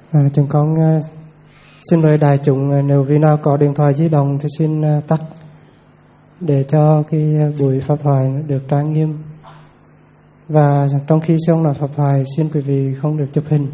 Chúng con xin mời đại chúng, nếu vì nào có điện thoại di động thì xin tắt để cho cái buổi pháp thoại được trang nghiêm. Và trong khi sư ông nói pháp thoại, xin quý vị không được chụp hình.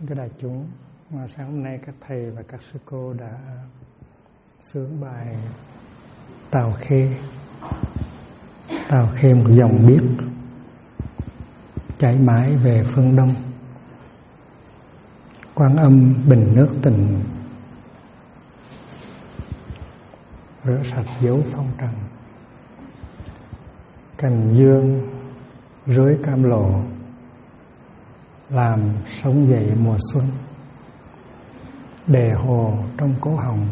Các đại chúng, sáng hôm nay các thầy và các sư cô đã xướng bài Tào Khê. Tào Khê một dòng biếc chảy mãi về phương đông, Quan Âm bình nước tình, rửa sạch dấu phong trần. Cành dương rưới cam lộ, làm sống dậy mùa xuân. Đề hồ trong cố hồng,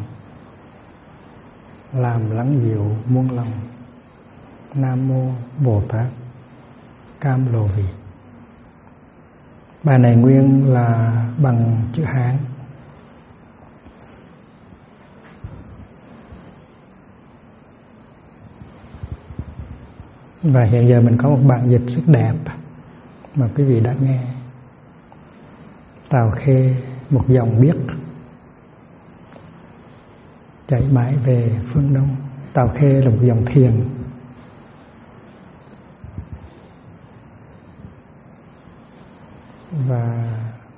làm lắng dịu muôn lòng. Nam mô Bồ Tát Cam Lồ Vị. Bài này nguyên là bằng chữ Hán. Và hiện giờ mình có một bản dịch rất đẹp mà quý vị đã nghe. Tào Khê một dòng biếc chảy mãi về phương đông. Tào Khê là một dòng thiền. Và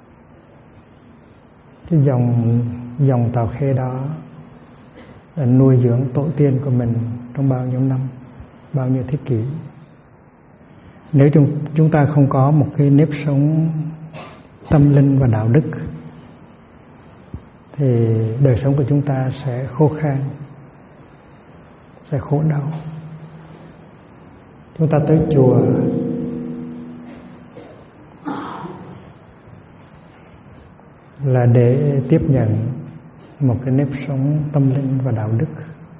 cái dòng Tào Khê đó là nuôi dưỡng tổ tiên của mình trong bao nhiêu năm, bao nhiêu thế kỷ. Nếu chúng ta không có một cái nếp sống tâm linh và đạo đức thì đời sống của chúng ta sẽ khô khan, sẽ khổ đau. Chúng ta tới chùa là để tiếp nhận một cái nếp sống tâm linh và đạo đức.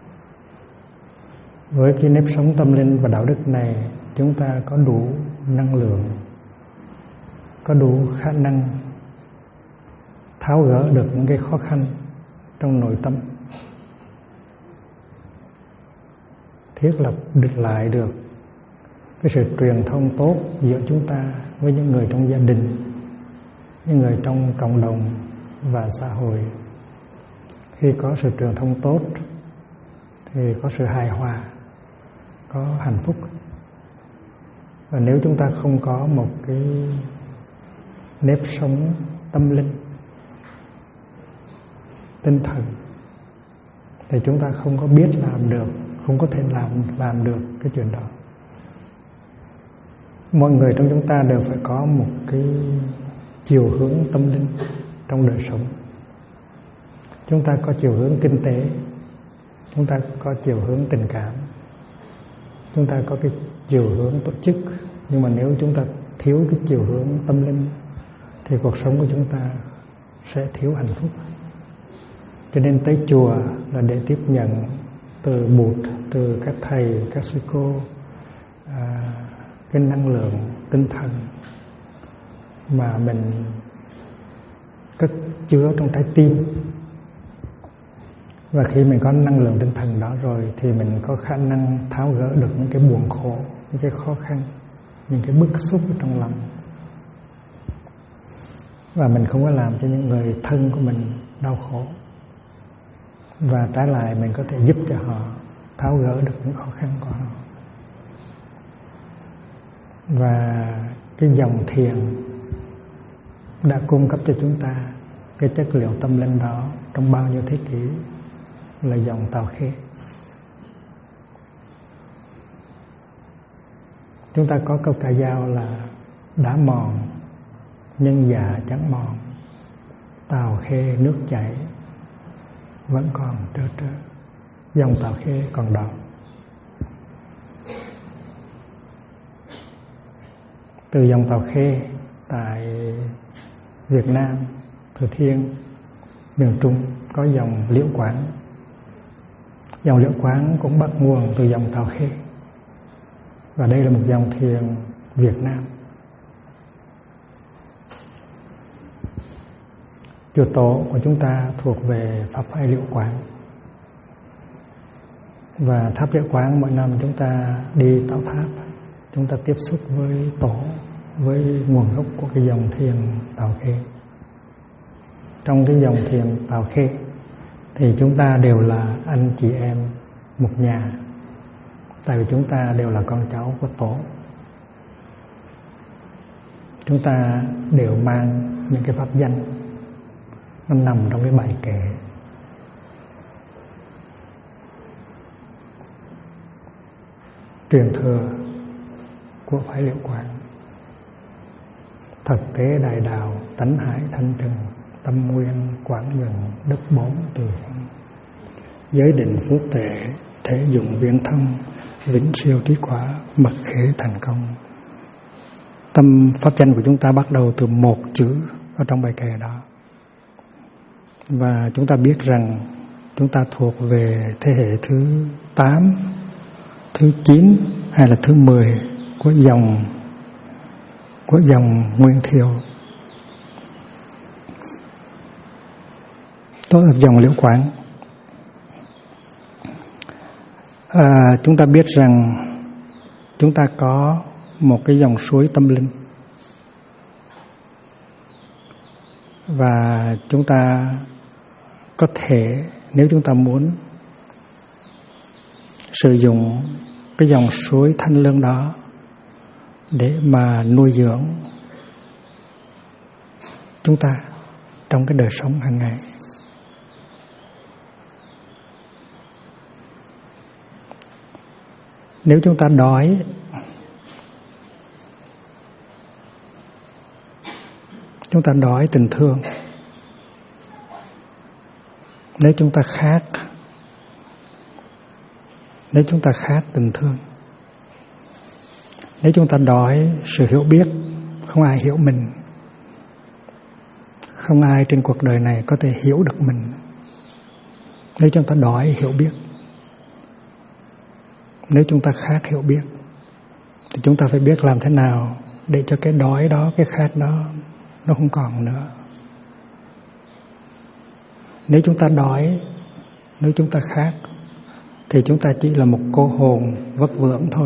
Với cái nếp sống tâm linh và đạo đức này, chúng ta có đủ năng lượng, có đủ khả năng tháo gỡ được những cái khó khăn trong nội tâm, thiết lập lại được cái sự truyền thông tốt giữa chúng ta với những người trong gia đình, những người trong cộng đồng và xã hội. Khi có sự truyền thông tốt thì có sự hài hòa, có hạnh phúc. Và nếu chúng ta không có một cái nếp sống tâm linh, tinh thần, thì chúng ta không có biết làm được, không có thể làm được cái chuyện đó. Mọi người trong chúng ta đều phải có một cái chiều hướng tâm linh trong đời sống. Chúng ta có chiều hướng kinh tế, chúng ta có chiều hướng tình cảm, chúng ta có cái chiều hướng tổ chức. Nhưng mà nếu chúng ta thiếu cái chiều hướng tâm linh thì cuộc sống của chúng ta sẽ thiếu hạnh phúc. Cho nên tới chùa là để tiếp nhận từ Bụt, từ các thầy, các sư cô, cái năng lượng tinh thần mà mình cất chứa trong trái tim. Và khi mình có năng lượng tinh thần đó rồi thì mình có khả năng tháo gỡ được những cái buồn khổ, những cái khó khăn, những cái bức xúc trong lòng. Và mình không có làm cho những người thân của mình đau khổ. Và trái lại mình có thể giúp cho họ tháo gỡ được những khó khăn của họ. Và cái dòng thiền đã cung cấp cho chúng ta cái chất liệu tâm linh đó trong bao nhiêu thế kỷ là dòng Tào Khê. Chúng ta có câu ca dao là đá mòn nhân dạ chẳng mòn, Tào Khê nước chảy vẫn còn trơ trơ. Dòng Tào Khê còn đọng. Từ dòng Tào Khê tại Việt Nam, Thừa Thiên, miền Trung có dòng Liễu Quán. Dòng Liễu Quán cũng bắt nguồn từ dòng Tào Khê. Và đây là một dòng thiền Việt Nam. Chùa tổ của chúng ta thuộc về Pháp phái Liễu Quán. Và tháp Liễu Quán mỗi năm chúng ta đi tạo tháp, chúng ta tiếp xúc với tổ, với nguồn gốc của cái dòng thiền Tào Khê. Trong cái dòng thiền Tào Khê thì chúng ta đều là anh chị em một nhà, tại vì chúng ta đều là con cháu của tổ. chúng ta đều mang những cái pháp danh, nó nằm trong cái bài kệ. Truyền thừa của Phái Liễu Quán: thật tế đại đạo, tánh hải thanh trừng, tâm nguyên quảng nhuận, đức bốn từ phong. Giới định phước tệ, thể dụng viễn thông, vĩnh siêu trí quả, mật khế thành công. Tâm pháp danh của chúng ta bắt đầu từ một chữ ở trong bài kệ đó. Và chúng ta biết rằng chúng ta thuộc về thế hệ thứ 8, thứ 9 hay là thứ 10 của dòng Nguyên Thiệu. Tôi ở dòng Liễu Quán. Chúng ta biết rằng chúng ta có một cái dòng suối tâm linh, và chúng ta có thể, nếu chúng ta muốn, sử dụng cái dòng suối thanh lương đó để mà nuôi dưỡng chúng ta trong cái đời sống hàng ngày. Nếu chúng ta đói, chúng ta đói tình thương. Nếu chúng ta khát tình thương. Nếu chúng ta đói sự hiểu biết, không ai hiểu mình. Không ai trên cuộc đời này có thể hiểu được mình. Nếu chúng ta đói hiểu biết. Nếu chúng ta khát hiểu biết, thì chúng ta phải biết làm thế nào để cho cái đói đó, cái khát đó nó không còn nữa. Nếu chúng ta đói, nếu chúng ta khát, thì chúng ta chỉ là một cô hồn vất vưởng thôi.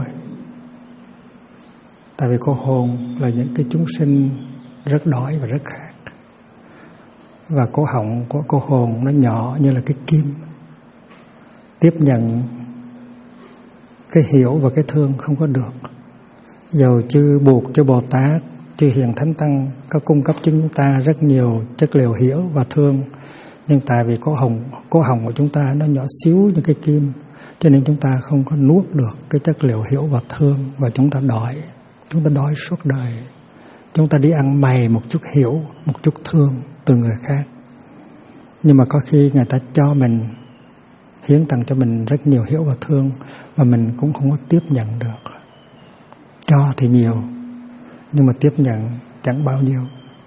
Tại vì cô hồn là những cái chúng sinh rất đói và rất khát. Và cổ họng của cô hồn nó nhỏ như là cái kim, tiếp nhận cái hiểu và cái thương không có được. Dầu chư Bụt, chư Bồ Tát, chư Hiền Thánh Tăng có cung cấp cho chúng ta rất nhiều chất liệu hiểu và thương, nhưng tại vì cổ họng của chúng ta nó nhỏ xíu như cái kim, cho nên chúng ta không có nuốt được cái chất liệu hiểu và thương, và chúng ta đói suốt đời. Chúng ta đi ăn mày một chút hiểu, một chút thương từ người khác, nhưng mà có khi người ta cho mình, hiến tặng cho mình rất nhiều hiểu và thương, mà mình cũng không có tiếp nhận được. Cho thì nhiều, nhưng mà tiếp nhận chẳng bao nhiêu.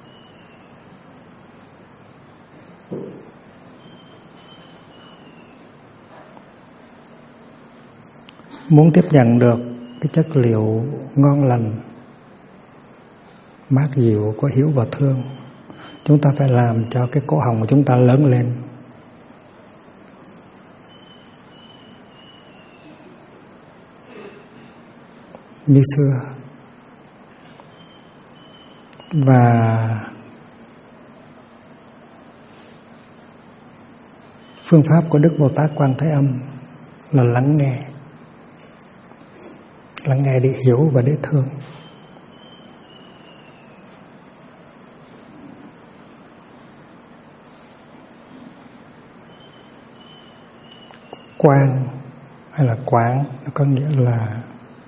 Muốn tiếp nhận được cái chất liệu ngon lành, mát dịu của hiểu và thương, chúng ta phải làm cho cái cổ họng của chúng ta lớn lên. Như xưa. Và phương pháp của Đức Bồ Tát Quan Thế Âm là lắng nghe để hiểu và để thương. Quan hay là quán nó có nghĩa là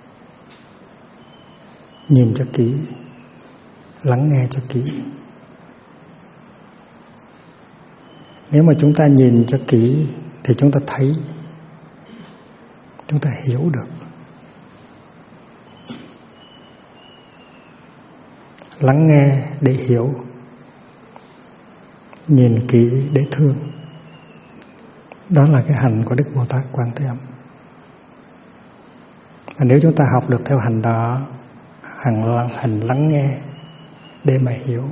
nhìn cho kỹ, lắng nghe cho kỹ. Nếu mà chúng ta nhìn cho kỹ thì chúng ta thấy, chúng ta hiểu được. Lắng nghe để hiểu, nhìn kỹ để thương. Đó là cái hành của Đức Bồ Tát Quan Thế Âm. Và nếu chúng ta học được theo hành đó, hành lắng nghe để mà hiểu,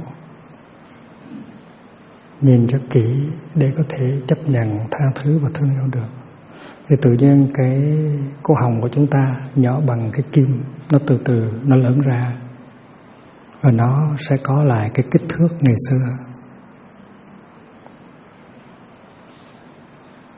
nhìn cho kỹ để có thể chấp nhận, tha thứ và thương yêu được, thì tự nhiên cái cổ họng của chúng ta nhỏ bằng cái kim, nó từ từ nó lớn ra, và nó sẽ có lại cái kích thước ngày xưa.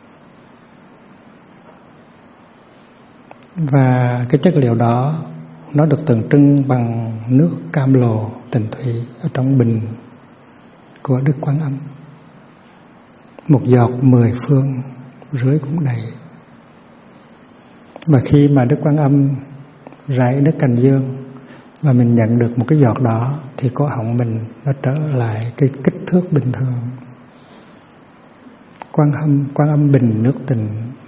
Và cái chất liệu đó nó được tượng trưng bằng nước cam lồ tịnh thủy ở trong bình của Đức Quan Âm. Một giọt 10 phương, rưới cũng đầy. Và khi mà Đức Quan Âm rải Đức Cành Dương và mình nhận được một cái giọt đó thì cổ họng mình nó trở lại cái kích thước bình thường. Quan Âm bình nước tình,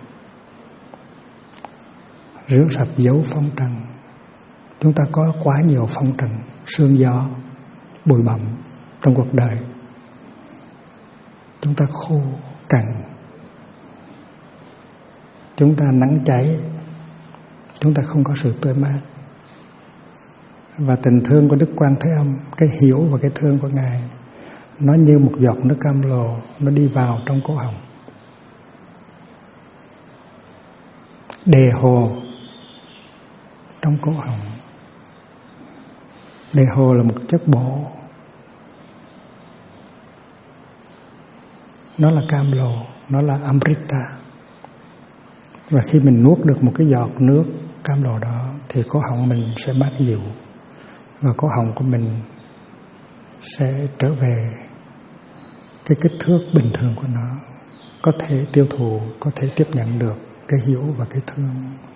rửa sạch dấu phong trần. Chúng ta có quá nhiều phong trần, sương gió, bụi bặm trong cuộc đời. Chúng ta khô cằn, chúng ta nắng cháy, chúng ta không có sự tươi mát. Và tình thương của Đức Quan Thế Âm, cái hiểu và cái thương của Ngài, nó như một giọt nước cam lồ, nó đi vào trong cổ họng. Đề hồ trong cổ họng. Đề hồ là một chất bổ, nó là cam lồ, nó là Amrita. Và khi mình nuốt được một cái giọt nước cam lồ đó thì cổ họng mình sẽ mát dịu, và cổ họng của mình sẽ trở về cái kích thước bình thường của nó, có thể tiêu thụ, có thể tiếp nhận được cái hiểu và cái thương.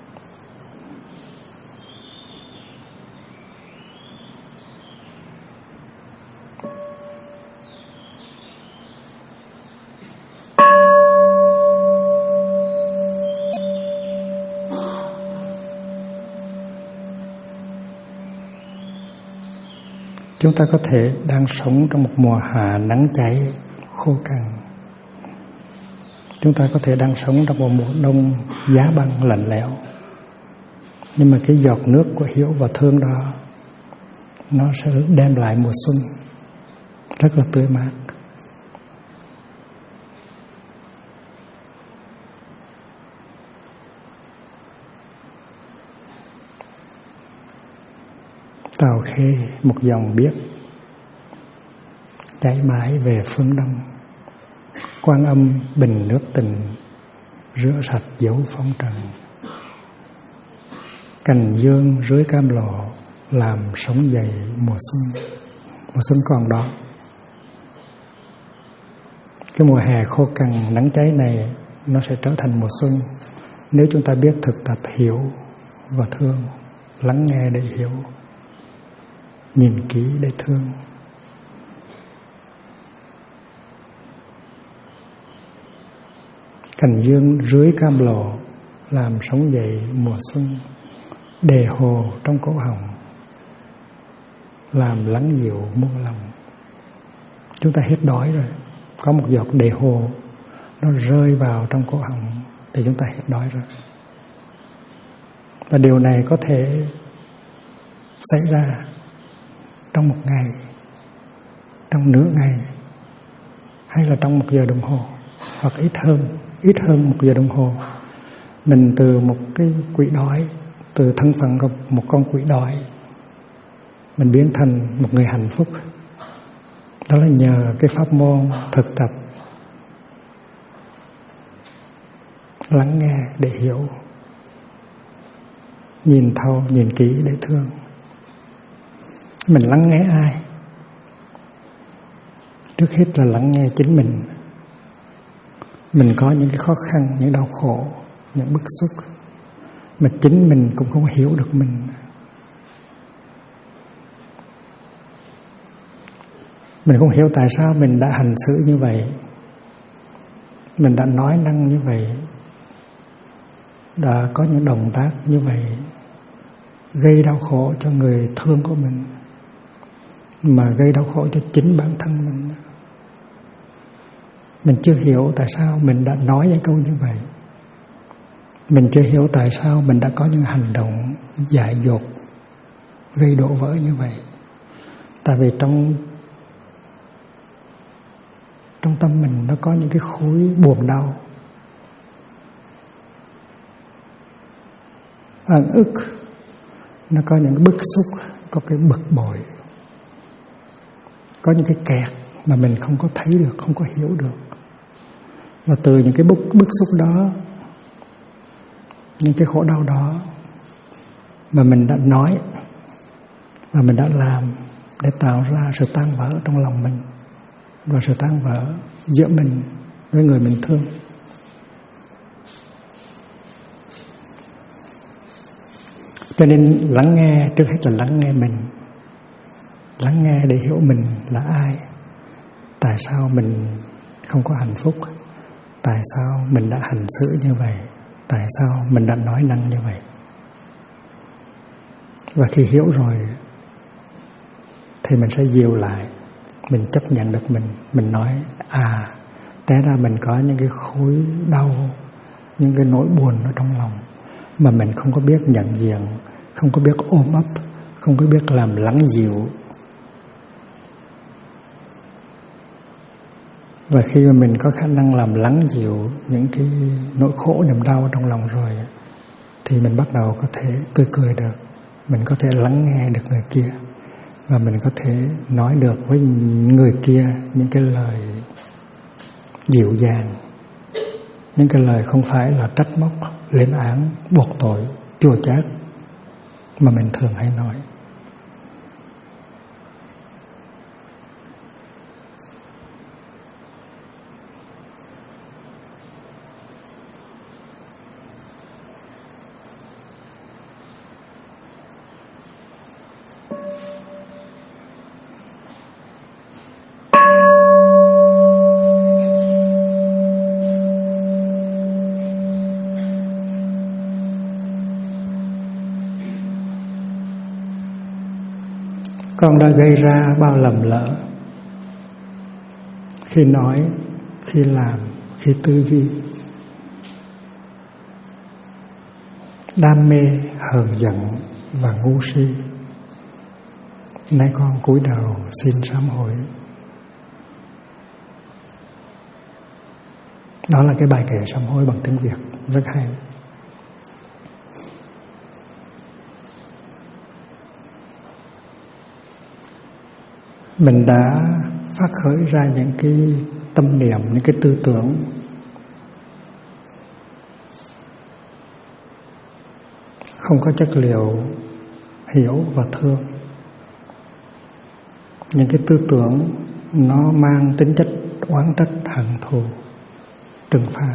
Chúng ta có thể đang sống trong một mùa hạ nắng cháy, khô cằn. Chúng ta có thể đang sống trong một mùa đông giá băng lạnh lẽo. Nhưng mà cái giọt nước của hiểu và thương đó, nó sẽ đem lại mùa xuân rất là tươi mát. Tàu Khê một dòng biếc chảy mãi về phương đông. Quan Âm bình nước tình, rửa sạch dấu phong trần. Cành dương rưới cam lồ, làm sống dậy mùa xuân. Mùa xuân còn đó. Cái mùa hè khô cằn nắng cháy này nó sẽ trở thành mùa xuân nếu chúng ta biết thực tập hiểu và thương, lắng nghe để hiểu, nhìn kỹ để thương. Cành dương rưới cam lồ, làm sống dậy mùa xuân. Đề hồ trong cổ họng, làm lắng dịu muôn lòng. Chúng ta hết đói rồi, có một giọt đề hồ nó rơi vào trong cổ họng thì chúng ta hết đói rồi. Và điều này có thể xảy ra trong một ngày, trong nửa ngày, hay là trong 1 giờ đồng hồ, hoặc ít hơn 1 giờ đồng hồ. Mình từ một cái quỷ đói, từ thân phận của một con quỷ đói, mình biến thành một người hạnh phúc. Đó là nhờ cái pháp môn thực tập lắng nghe để hiểu, nhìn thấu, nhìn kỹ để thương. Mình lắng nghe ai? Trước hết là lắng nghe chính mình. Mình có những cái khó khăn, những đau khổ, những bức xúc mà chính mình cũng không hiểu được mình. Mình không hiểu tại sao mình đã hành xử như vậy, mình đã nói năng như vậy, đã có những động tác như vậy, gây đau khổ cho người thương của mình, mà gây đau khổ cho chính bản thân mình. Mình chưa hiểu tại sao mình đã nói những câu như vậy. Mình chưa hiểu tại sao mình đã có những hành động dại dột, gây đổ vỡ như vậy. Tại vì trong tâm mình nó có những cái khối buồn đau, ân ức, nó có những cái bức xúc, có cái bực bội, có những cái kẹt mà mình không có thấy được, không có hiểu được. Và từ những cái bức xúc đó, những cái khổ đau đó, mà mình đã nói, mà mình đã làm để tạo ra sự tan vỡ trong lòng mình và sự tan vỡ giữa mình với người mình thương. Cho nên lắng nghe, trước hết là lắng nghe mình. Lắng nghe để hiểu mình là ai, tại sao mình không có hạnh phúc, tại sao mình đã hành xử như vậy, tại sao mình đã nói năng như vậy. Và khi hiểu rồi thì mình sẽ dịu lại, mình chấp nhận được mình nói té ra mình có những cái khối đau, những cái nỗi buồn ở trong lòng mà mình không có biết nhận diện, không có biết ôm ấp, không có biết làm lắng dịu. Và khi mà mình có khả năng làm lắng dịu những cái nỗi khổ niềm đau trong lòng rồi thì mình bắt đầu có thể tươi cười được, mình có thể lắng nghe được người kia và mình có thể nói được với người kia những cái lời dịu dàng, những cái lời không phải là trách móc, lên án, buộc tội, chua chát mà mình thường hay nói. Con đã gây ra bao lầm lỡ khi nói, khi làm, khi tư duy. Đam mê, hờn giận và ngu si. Nay con cúi đầu xin sám hối. Đó là cái bài kệ sám hối bằng tiếng Việt rất hay. Mình đã phát khởi ra những cái tâm niệm, những cái tư tưởng không có chất liệu hiểu và thương. Những cái tư tưởng nó mang tính chất oán trách, hận thù, trừng phạt.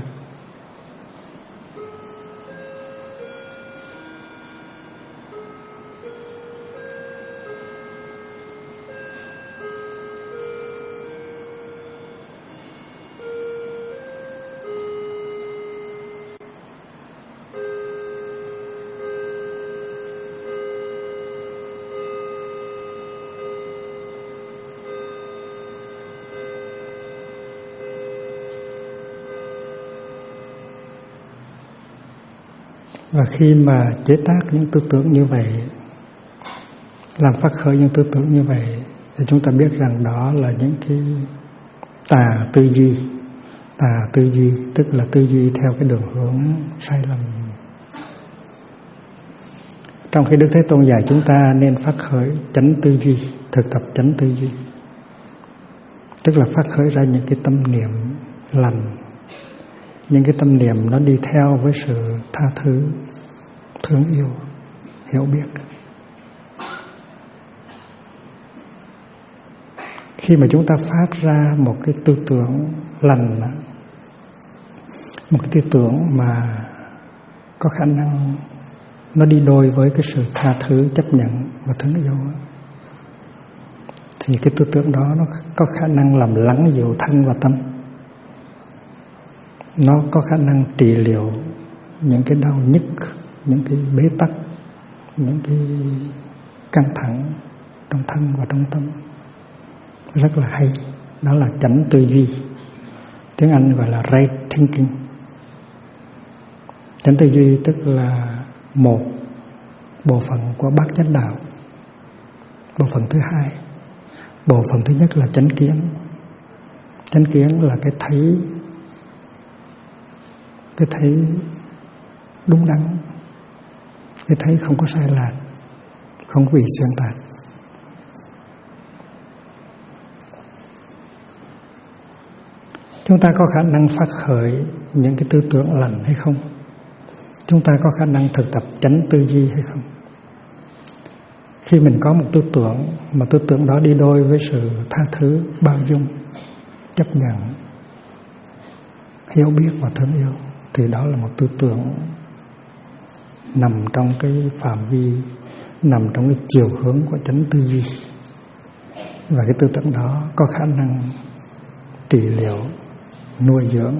Và khi mà chế tác những tư tưởng như vậy, làm phát khởi những tư tưởng như vậy, thì chúng ta biết rằng đó là những cái tà tư duy. Tà tư duy tức là tư duy theo cái đường hướng sai lầm. Trong khi Đức Thế Tôn dạy chúng ta nên phát khởi chánh tư duy, thực tập chánh tư duy, tức là phát khởi ra những cái tâm niệm lành, những cái tâm niệm nó đi theo với sự tha thứ, thương yêu, hiểu biết. Khi mà chúng ta phát ra một cái tư tưởng lành, một cái tư tưởng mà có khả năng nó đi đôi với cái sự tha thứ, chấp nhận và thương yêu, thì cái tư tưởng đó nó có khả năng làm lắng dịu thân và tâm. Nó có khả năng trị liệu những cái đau nhức, những cái bế tắc, những cái căng thẳng trong thân và trong tâm. Rất là hay. Đó là chánh tư duy. Tiếng Anh gọi là right thinking. Chánh tư duy tức là một bộ phận của bát chánh đạo. Bộ phận thứ hai, bộ phận thứ nhất là chánh kiến. Chánh kiến là cái thấy đúng đắn, cái thấy không có sai lạc, không có bị xuyên tạc. Chúng ta có khả năng phát khởi những cái tư tưởng lành hay không? Chúng ta có khả năng thực tập chánh tư duy hay không? Khi mình có một tư tưởng mà tư tưởng đó đi đôi với sự tha thứ, bao dung, chấp nhận, hiểu biết và thương yêu, thì đó là một tư tưởng nằm trong cái phạm vi, nằm trong cái chiều hướng của chánh tư duy. Và cái tư tưởng đó có khả năng trị liệu, nuôi dưỡng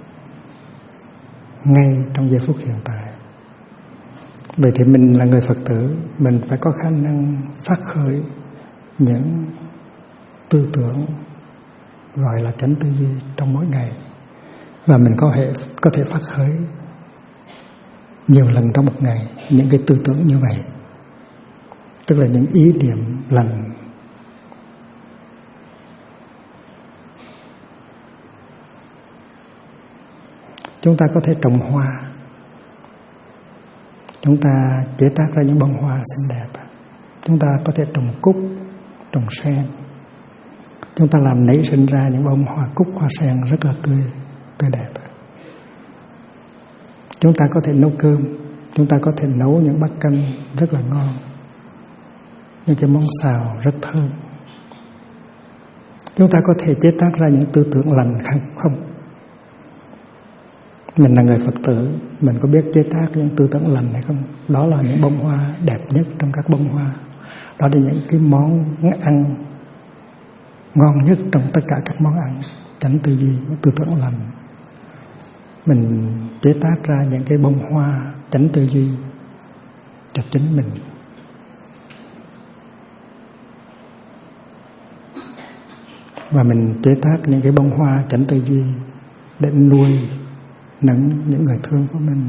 ngay trong giây phút hiện tại. Vậy thì mình là người Phật tử, mình phải có khả năng phát khởi những tư tưởng gọi là chánh tư duy trong mỗi ngày. Và mình có thể phát khởi nhiều lần trong một ngày những cái tư tưởng như vậy, tức là những ý niệm lành. Chúng ta có thể trồng hoa, chúng ta chế tác ra những bông hoa xinh đẹp. Chúng ta có thể trồng cúc, trồng sen. Chúng ta làm nảy sinh ra những bông hoa cúc, hoa sen rất là tươi đẹp. Chúng ta có thể nấu cơm, chúng ta có thể nấu những bát canh rất là ngon, những cái món xào rất thơm. Chúng ta có thể chế tác ra những tư tưởng lành không? Mình là người Phật tử, mình có biết chế tác những tư tưởng lành hay không? Đó là những bông hoa đẹp nhất trong các bông hoa. Đó là những cái món ăn ngon nhất trong tất cả các món ăn. Chánh tư duy, tư tưởng lành. Mình chế tác ra những cái bông hoa chánh tư duy cho chính mình. Và mình chế tác những cái bông hoa chánh tư duy để nuôi nấng những người thương của mình.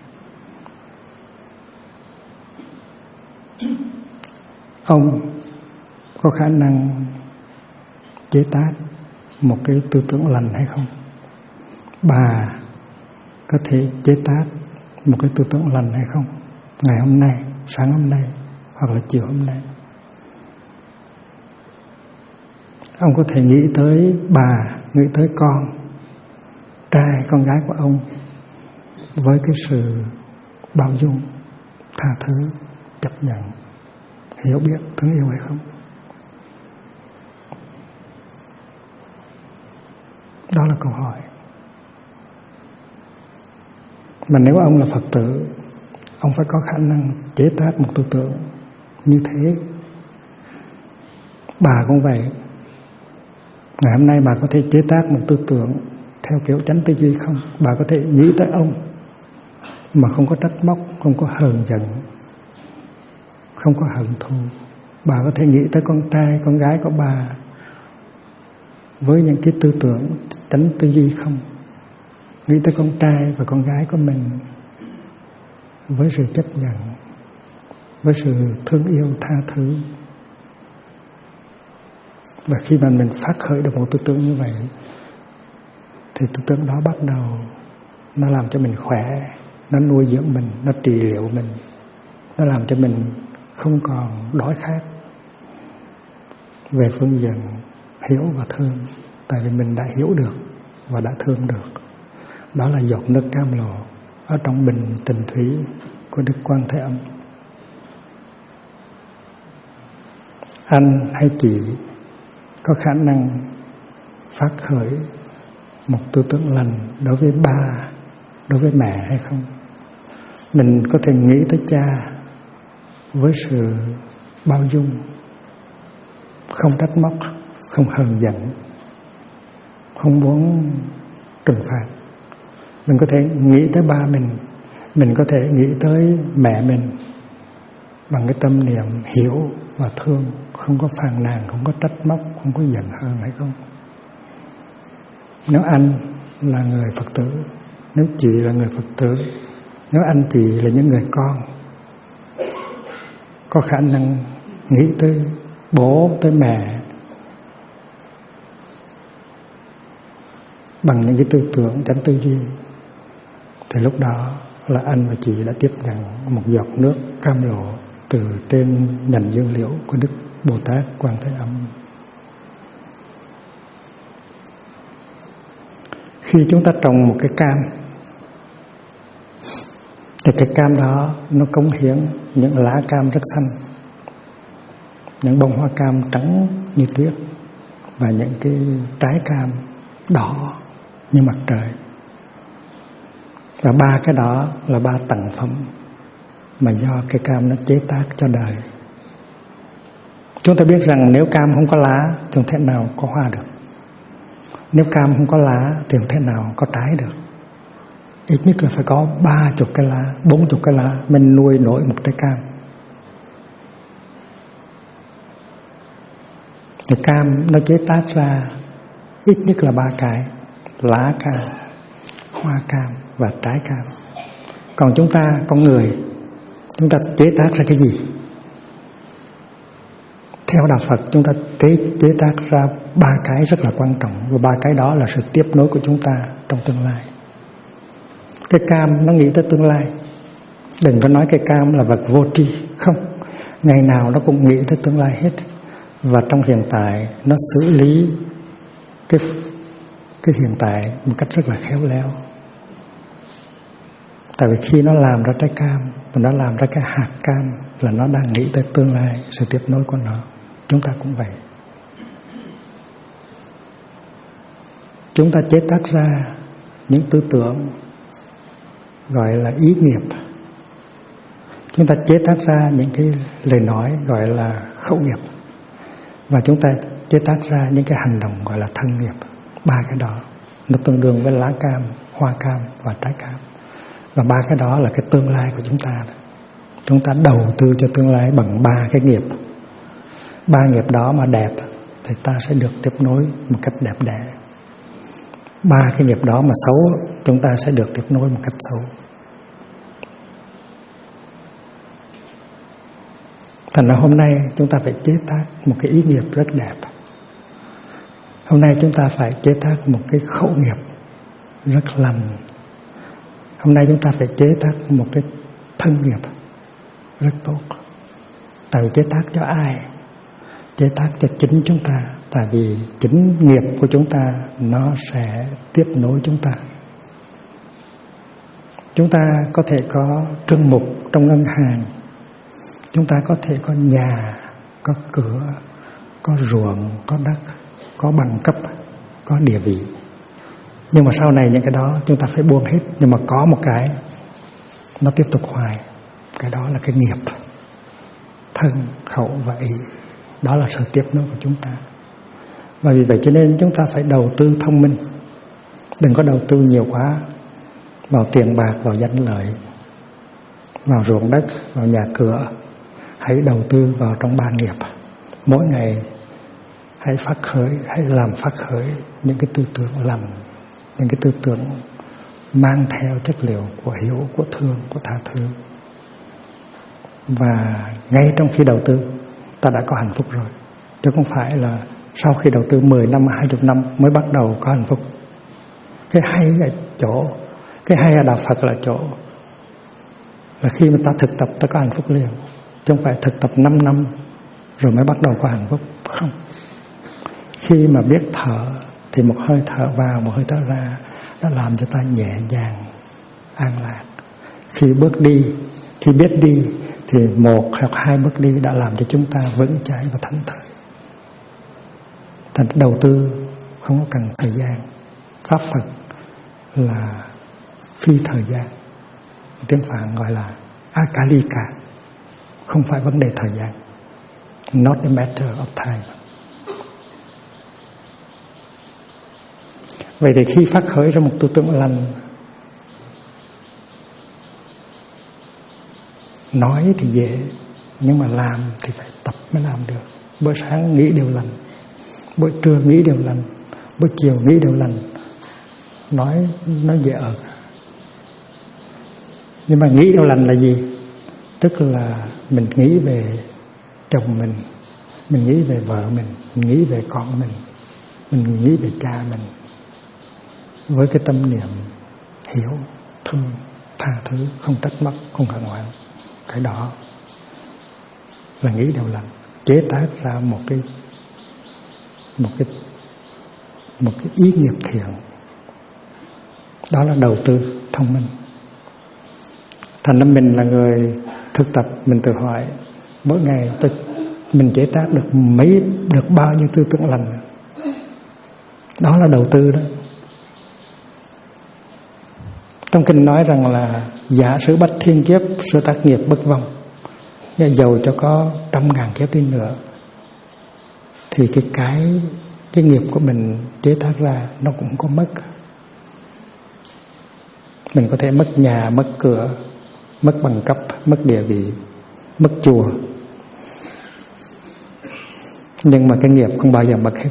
Ông có khả năng chế tác một cái tư tưởng lành hay không? Bà có thể chế tác một cái tư tưởng lành hay không? Ngày hôm nay, sáng hôm nay, hoặc là chiều hôm nay. Ông có thể nghĩ tới bà, nghĩ tới con trai, con gái của ông với cái sự bao dung, tha thứ, chấp nhận, hiểu biết, thương yêu hay không? Đó là câu hỏi. Mà nếu ông là Phật tử, ông phải có khả năng chế tác một tư tưởng như thế. Bà cũng vậy. Ngày hôm nay bà có thể chế tác một tư tưởng theo kiểu chánh tư duy không? Bà có thể nghĩ tới ông mà không có trách móc, không có hờn giận, không có hận thù. Bà có thể nghĩ tới con trai, con gái của bà với những cái tư tưởng chánh tư duy không? Nghĩ tới con trai và con gái của mình với sự chấp nhận, với sự thương yêu, tha thứ. Và khi mà mình phát khởi được một tư tưởng như vậy thì tư tưởng đó bắt đầu nó làm cho mình khỏe, nó nuôi dưỡng mình, nó trị liệu mình, nó làm cho mình không còn đói khát về phương diện hiểu và thương. Tại vì mình đã hiểu được và đã thương được. Đó là giọt nước cam lộ ở trong bình tình thủy của Đức Quan Thế Âm. Anh hay chị có khả năng phát khởi một tư tưởng lành đối với ba, đối với mẹ hay không? Mình có thể nghĩ tới cha với sự bao dung, không trách móc, không hờn giận, không muốn trừng phạt. Mình có thể nghĩ tới ba mình có thể nghĩ tới mẹ mình bằng cái tâm niệm hiểu và thương, không có phàn nàn, không có trách móc, không có giận hờn hay không? Nếu anh là người Phật tử, nếu chị là người Phật tử, nếu anh chị là những người con, có khả năng nghĩ tới bố, tới mẹ bằng những cái tư tưởng chánh tư duy, thì lúc đó là anh và chị đã tiếp nhận một giọt nước cam lộ từ trên nhành dương liễu của Đức Bồ Tát Quan Thế Âm. Khi chúng ta trồng một cái cam thì cái cam đó nó cống hiến những lá cam rất xanh. những bông hoa cam trắng như tuyết và những cái trái cam đỏ như mặt trời. Và ba cái đó là ba tặng phẩm mà do cây cam nó chế tác cho đời. Chúng ta biết rằng nếu cam không có lá thì không thể nào có hoa được. Nếu cam không có lá thì không thể nào có trái được. Ít nhất là phải có 30 cái lá, 40 cái lá mình nuôi nổi một trái cam. Thì cam nó chế tác ra ít nhất là 3 cái: lá cam, hoa cam và trái cam. Còn chúng ta, con người, chúng ta chế tác ra cái gì? Theo đạo Phật, chúng ta chế tác ra 3 cái rất là quan trọng. Và 3 cái đó là sự tiếp nối của chúng ta trong tương lai. Cái cam nó nghĩ tới tương lai. Đừng có nói cái cam là vật vô tri. Không, ngày nào nó cũng nghĩ tới tương lai hết. Và trong hiện tại nó xử lý cái hiện tại một cách rất là khéo léo. Tại vì khi nó làm ra trái cam và nó làm ra cái hạt cam là nó đang nghĩ tới tương lai, sự tiếp nối của nó. Chúng ta cũng vậy. Chúng ta chế tác ra những tư tưởng gọi là ý nghiệp. Chúng ta chế tác ra những cái lời nói gọi là khẩu nghiệp. Và chúng ta chế tác ra những cái hành động gọi là thân nghiệp. 3 cái đó nó tương đương với lá cam, hoa cam và trái cam. Và 3 cái đó là cái tương lai của chúng ta. Chúng ta đầu tư cho tương lai bằng 3 cái nghiệp. 3 nghiệp đó mà đẹp thì ta sẽ được tiếp nối một cách đẹp đẽ. 3 cái nghiệp đó mà xấu, chúng ta sẽ được tiếp nối một cách xấu. Thành ra hôm nay chúng ta phải chế tác một cái ý nghiệp rất đẹp. Hôm nay chúng ta phải chế tác một cái khẩu nghiệp rất lành. Hôm nay chúng ta phải chế tác một cái thân nghiệp rất tốt. Tại vì chế tác cho ai? Chế tác cho chính chúng ta. Tại vì chính nghiệp của chúng ta nó sẽ tiếp nối chúng ta. Chúng ta có thể có trương mục trong ngân hàng. Chúng ta có thể có nhà, có cửa, có ruộng, có đất, có bằng cấp, có địa vị. Nhưng mà sau này những cái đó chúng ta phải buông hết. Nhưng mà có một cái nó tiếp tục hoài. Cái đó là cái nghiệp thân, khẩu và ý. Đó là sự tiếp nối của chúng ta. Và vì vậy cho nên chúng ta phải đầu tư thông minh. Đừng có đầu tư nhiều quá vào tiền bạc, vào danh lợi, vào ruộng đất, vào nhà cửa. Hãy đầu tư vào trong 3 nghiệp. Mỗi ngày hãy phát khởi, hãy làm phát khởi những cái tư tưởng lành, những cái tư tưởng mang theo chất liệu của hiểu, của thương, của tha thứ. Và ngay trong khi đầu tư ta đã có hạnh phúc rồi. Chứ không phải là sau khi đầu tư 10 năm, 20 năm mới bắt đầu có hạnh phúc. Cái hay ở chỗ, cái hay ở đạo Phật là chỗ là khi mà ta thực tập ta có hạnh phúc liền. Chứ không phải thực tập 5 năm rồi mới bắt đầu có hạnh phúc. Không. Khi mà biết thở thì một hơi thở vào, một hơi thở ra, nó làm cho ta nhẹ nhàng, an lạc. Khi bước đi, khi biết đi thì 1 hoặc 2 bước đi đã làm cho chúng ta vững chãi và thảnh thơi. Thành đầu tư không có cần thời gian. Pháp Phật là phi thời gian. Tiếng Phạn gọi là akalika. Không phải vấn đề thời gian. Not a matter of time. Vậy thì khi phát khởi ra một tư tưởng lành, nói thì dễ, nhưng mà làm thì phải tập mới làm được. Bữa sáng nghĩ điều lành, buổi trưa nghĩ điều lành, buổi chiều nghĩ điều lành. Nói dễ ở. Nhưng mà nghĩ điều lành là gì? Tức là mình nghĩ về chồng mình nghĩ về vợ mình nghĩ về con mình nghĩ về cha mình, với cái tâm niệm hiểu, thương, tha thứ, không trách móc, không hận hoạn. Cái đó là nghĩ điều lành, chế tác ra một cái ý nghiệp thiện. Đó là đầu tư thông minh. Thành ra mình là người thực tập, mình tự hỏi mỗi ngày mình chế tác được bao nhiêu tư tưởng lành. Đó là đầu tư đó. Trong kinh nói rằng là giả sử bách thiên kiếp, sơ tác nghiệp bất vong. Dầu cho có 100.000 kiếp đi nữa thì cái nghiệp của mình chế tác ra nó cũng có mất. Mình có thể mất nhà, mất cửa, mất bằng cấp, mất địa vị, mất chùa, nhưng mà cái nghiệp không bao giờ mất hết.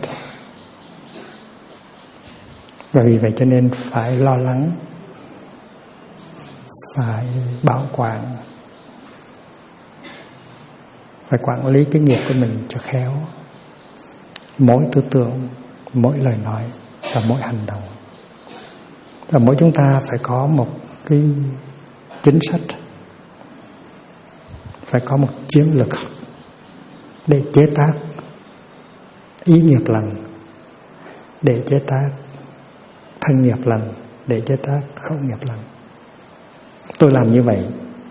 Và vì vậy cho nên phải lo lắng, phải bảo quản, phải quản lý cái nghiệp của mình cho khéo. Mỗi tư tưởng, mỗi lời nói và mỗi hành động. Và mỗi chúng ta phải có một cái chính sách, phải có một chiến lược để chế tác ý nghiệp lành, để chế tác thân nghiệp lành, để chế tác khẩu nghiệp lành. Tôi làm như vậy,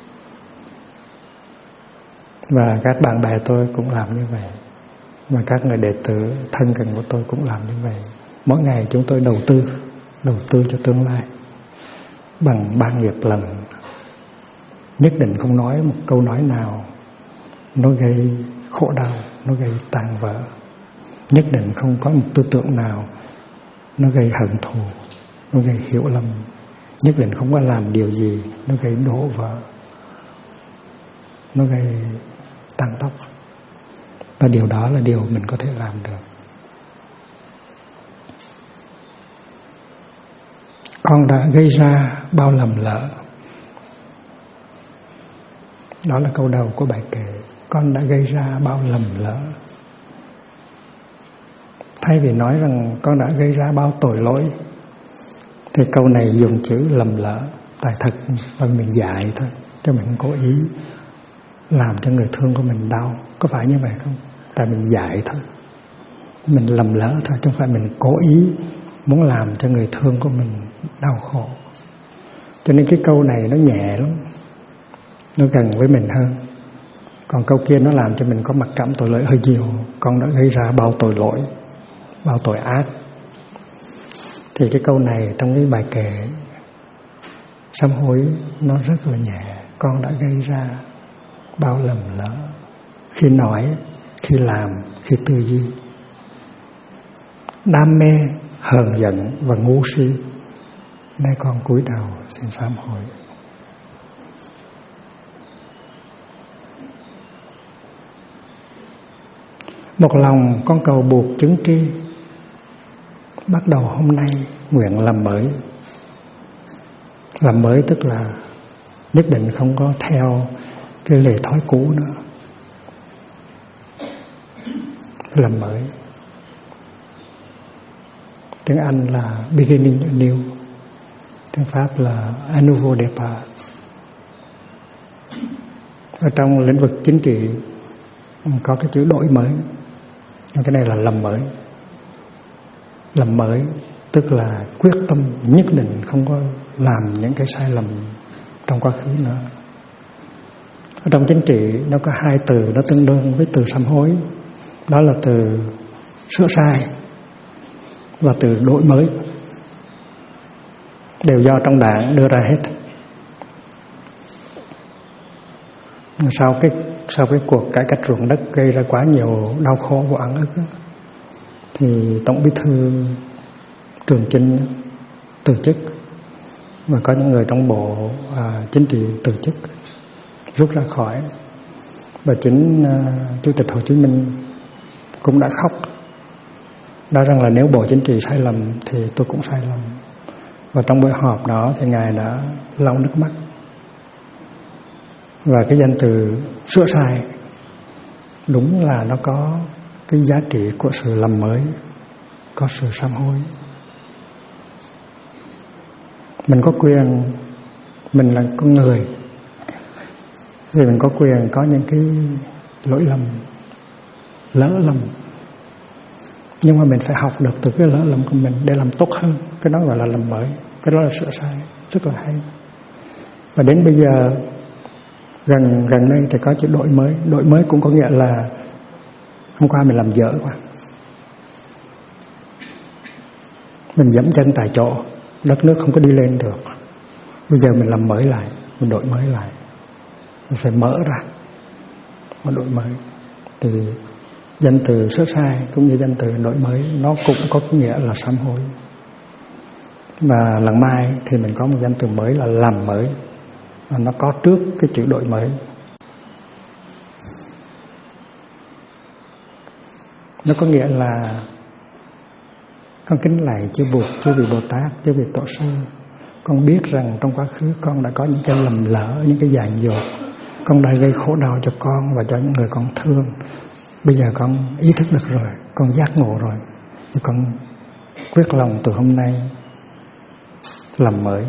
và các bạn bè tôi cũng làm như vậy, và các người đệ tử thân cận của tôi cũng làm như vậy. Mỗi ngày chúng tôi đầu tư cho tương lai bằng 3 nghiệp lành. Nhất định không nói một câu nói nào nó gây khổ đau, nó gây tàn vỡ. Nhất định không có một tư tưởng nào nó gây hận thù, nó gây hiểu lầm. Nhất định không có làm điều gì nó gây đổ vỡ, nó gây tăng tốc. Và điều đó là điều mình có thể làm được. Con đã gây ra bao lầm lỡ. Đó là câu đầu của bài kệ. Con đã gây ra bao lầm lỡ. Thay vì nói rằng con đã gây ra bao tội lỗi, thì câu này dùng chữ lầm lỡ. Tại thật là mình dạy thôi, chứ mình không cố ý làm cho người thương của mình đau. Có phải như vậy không? Tại mình dạy thôi, mình lầm lỡ thôi, chứ không phải mình cố ý muốn làm cho người thương của mình đau khổ. Cho nên cái câu này nó nhẹ lắm, nó gần với mình hơn. Còn câu kia nó làm cho mình có mặc cảm tội lỗi hơi nhiều. Con đã gây ra bao tội lỗi, bao tội ác. Thì cái câu này trong cái bài kệ sám hối nó rất là nhẹ. Con đã gây ra bao lầm lỡ, khi nói, khi làm, khi tư duy. Đam mê, hờn giận và ngu si, nay con cúi đầu xin sám hối. Một lòng con cầu buộc chứng tri, bắt đầu hôm nay nguyện làm mới. Làm mới tức là nhất định không có theo cái lề thói cũ nữa. Làm mới, tiếng Anh là beginning anew, tiếng Pháp là à nouveau départ. Ở trong lĩnh vực chính trị có cái chữ đổi mới, nhưng cái này là làm mới. Làm mới tức là quyết tâm nhất định không có làm những cái sai lầm trong quá khứ nữa. Ở trong chính trị nó có 2 từ nó tương đương với từ sám hối. Đó là từ sửa sai và từ đổi mới. Đều do trong đảng đưa ra hết. Sau cái cuộc cải cách ruộng đất gây ra quá nhiều đau khổ và oan ức, thì Tổng Bí thư Trường Chinh từ chức, và có những người trong bộ chính trị từ chức, rút ra khỏi. Và chính Chủ tịch Hồ Chí Minh cũng đã khóc, nói rằng là nếu bộ chính trị sai lầm thì tôi cũng sai lầm. Và trong buổi họp đó thì Ngài đã lau nước mắt. Và cái danh từ sửa sai đúng là nó có cái giá trị của sự làm mới, có sự sám hối. Mình có quyền, mình là con người thì mình có quyền có những cái lỗi lầm, lỡ lầm. Nhưng mà mình phải học được từ cái lỡ lầm của mình để làm tốt hơn. Cái đó gọi là làm mới, cái đó là sửa sai, rất là hay. Và đến bây giờ gần đây thì có chữ đổi mới. Đổi mới cũng có nghĩa là Hôm qua mình làm dở quá, mình dẫm chân tại chỗ, đất nước không có đi lên được. Bây giờ mình làm mới lại, mình đổi mới lại, mình phải mở ra, mình đổi mới. Thì danh từ sửa sai cũng như danh từ đổi mới nó cũng có nghĩa là sám hối. Và lần mai thì mình có một danh từ mới là làm mới, nó có trước cái chữ đổi mới. Nó có nghĩa là con kính lạy chư Bụt, chư vị Bồ Tát, chư vị Tổ sư. Con biết rằng trong quá khứ con đã có những cái lầm lỡ, những cái dại dột, con đã gây khổ đau cho con và cho những người con thương. Bây giờ con ý thức được rồi, con giác ngộ rồi, thì con quyết lòng từ hôm nay làm mới.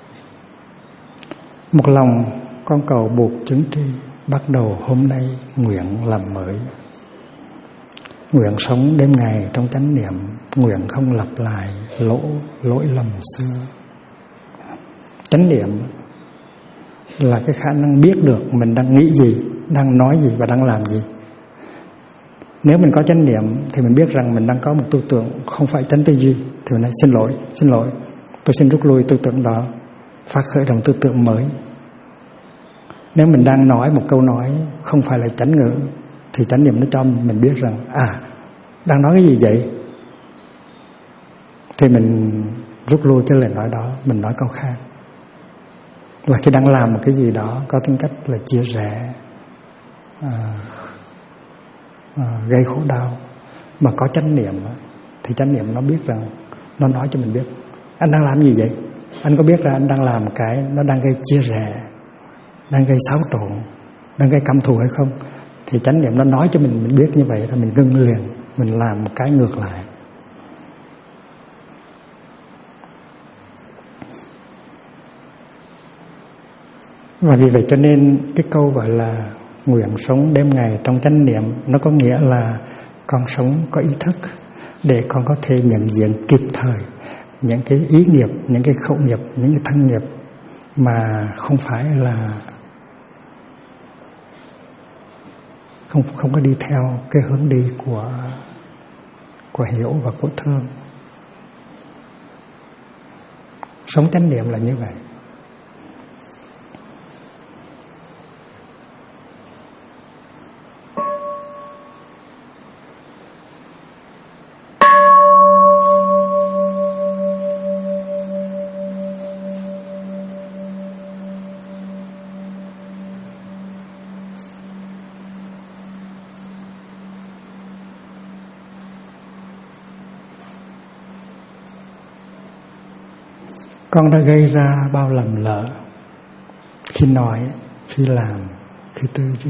Một lòng con cầu Bụt chứng tri, bắt đầu hôm nay nguyện làm mới. Nguyện sống đêm ngày trong chánh niệm, nguyện không lặp lại lỗi lầm xưa. Chánh niệm là cái khả năng biết được mình đang nghĩ gì, đang nói gì và đang làm gì. Nếu mình có chánh niệm thì mình biết rằng mình đang có một tư tưởng không phải chánh tư duy, thì mình nói xin lỗi, tôi xin rút lui tư tưởng đó, phát khởi động tư tưởng mới. Nếu mình đang nói một câu nói không phải là chánh ngữ thì chánh niệm nó cho mình biết rằng đang nói cái gì vậy, thì mình rút lui cái lời nói đó, mình nói câu khác. Và khi đang làm một cái gì đó có tính cách là chia rẽ, gây khổ đau, mà có chánh niệm thì chánh niệm nó biết rằng, nó nói cho mình biết anh đang làm gì vậy, anh có biết là anh đang làm cái nó đang gây chia rẽ, đang gây xáo trộn, đang gây căm thù hay không. Thì chánh niệm nó nói cho mình biết như vậy, rồi mình ngưng liền, mình làm một cái ngược lại. Và vì vậy cho nên cái câu gọi là nguyện sống đêm ngày trong chánh niệm, nó có nghĩa là con sống có ý thức để con có thể nhận diện kịp thời những cái ý nghiệp, những cái khẩu nghiệp, những cái thân nghiệp mà không phải là không có đi theo cái hướng đi của hiểu và của thương. Sống chánh niệm là như vậy. Con đã gây ra bao lầm lỡ khi nói, khi làm, khi tư duy,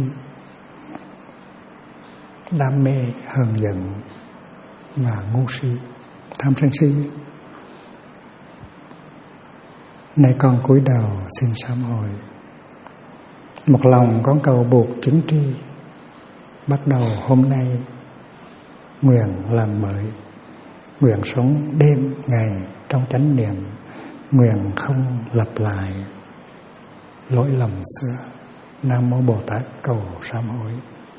đam mê, hờn giận và ngu si, tham sân si. Nay con cúi đầu xin sám hối. Một lòng con cầu Bụt chứng tri, bắt đầu hôm nay nguyện làm mới, nguyện sống đêm ngày trong chánh niệm, nguyện không lặp lại lỗi lầm xưa. Nam Mô Bồ Tát cầu sám hối.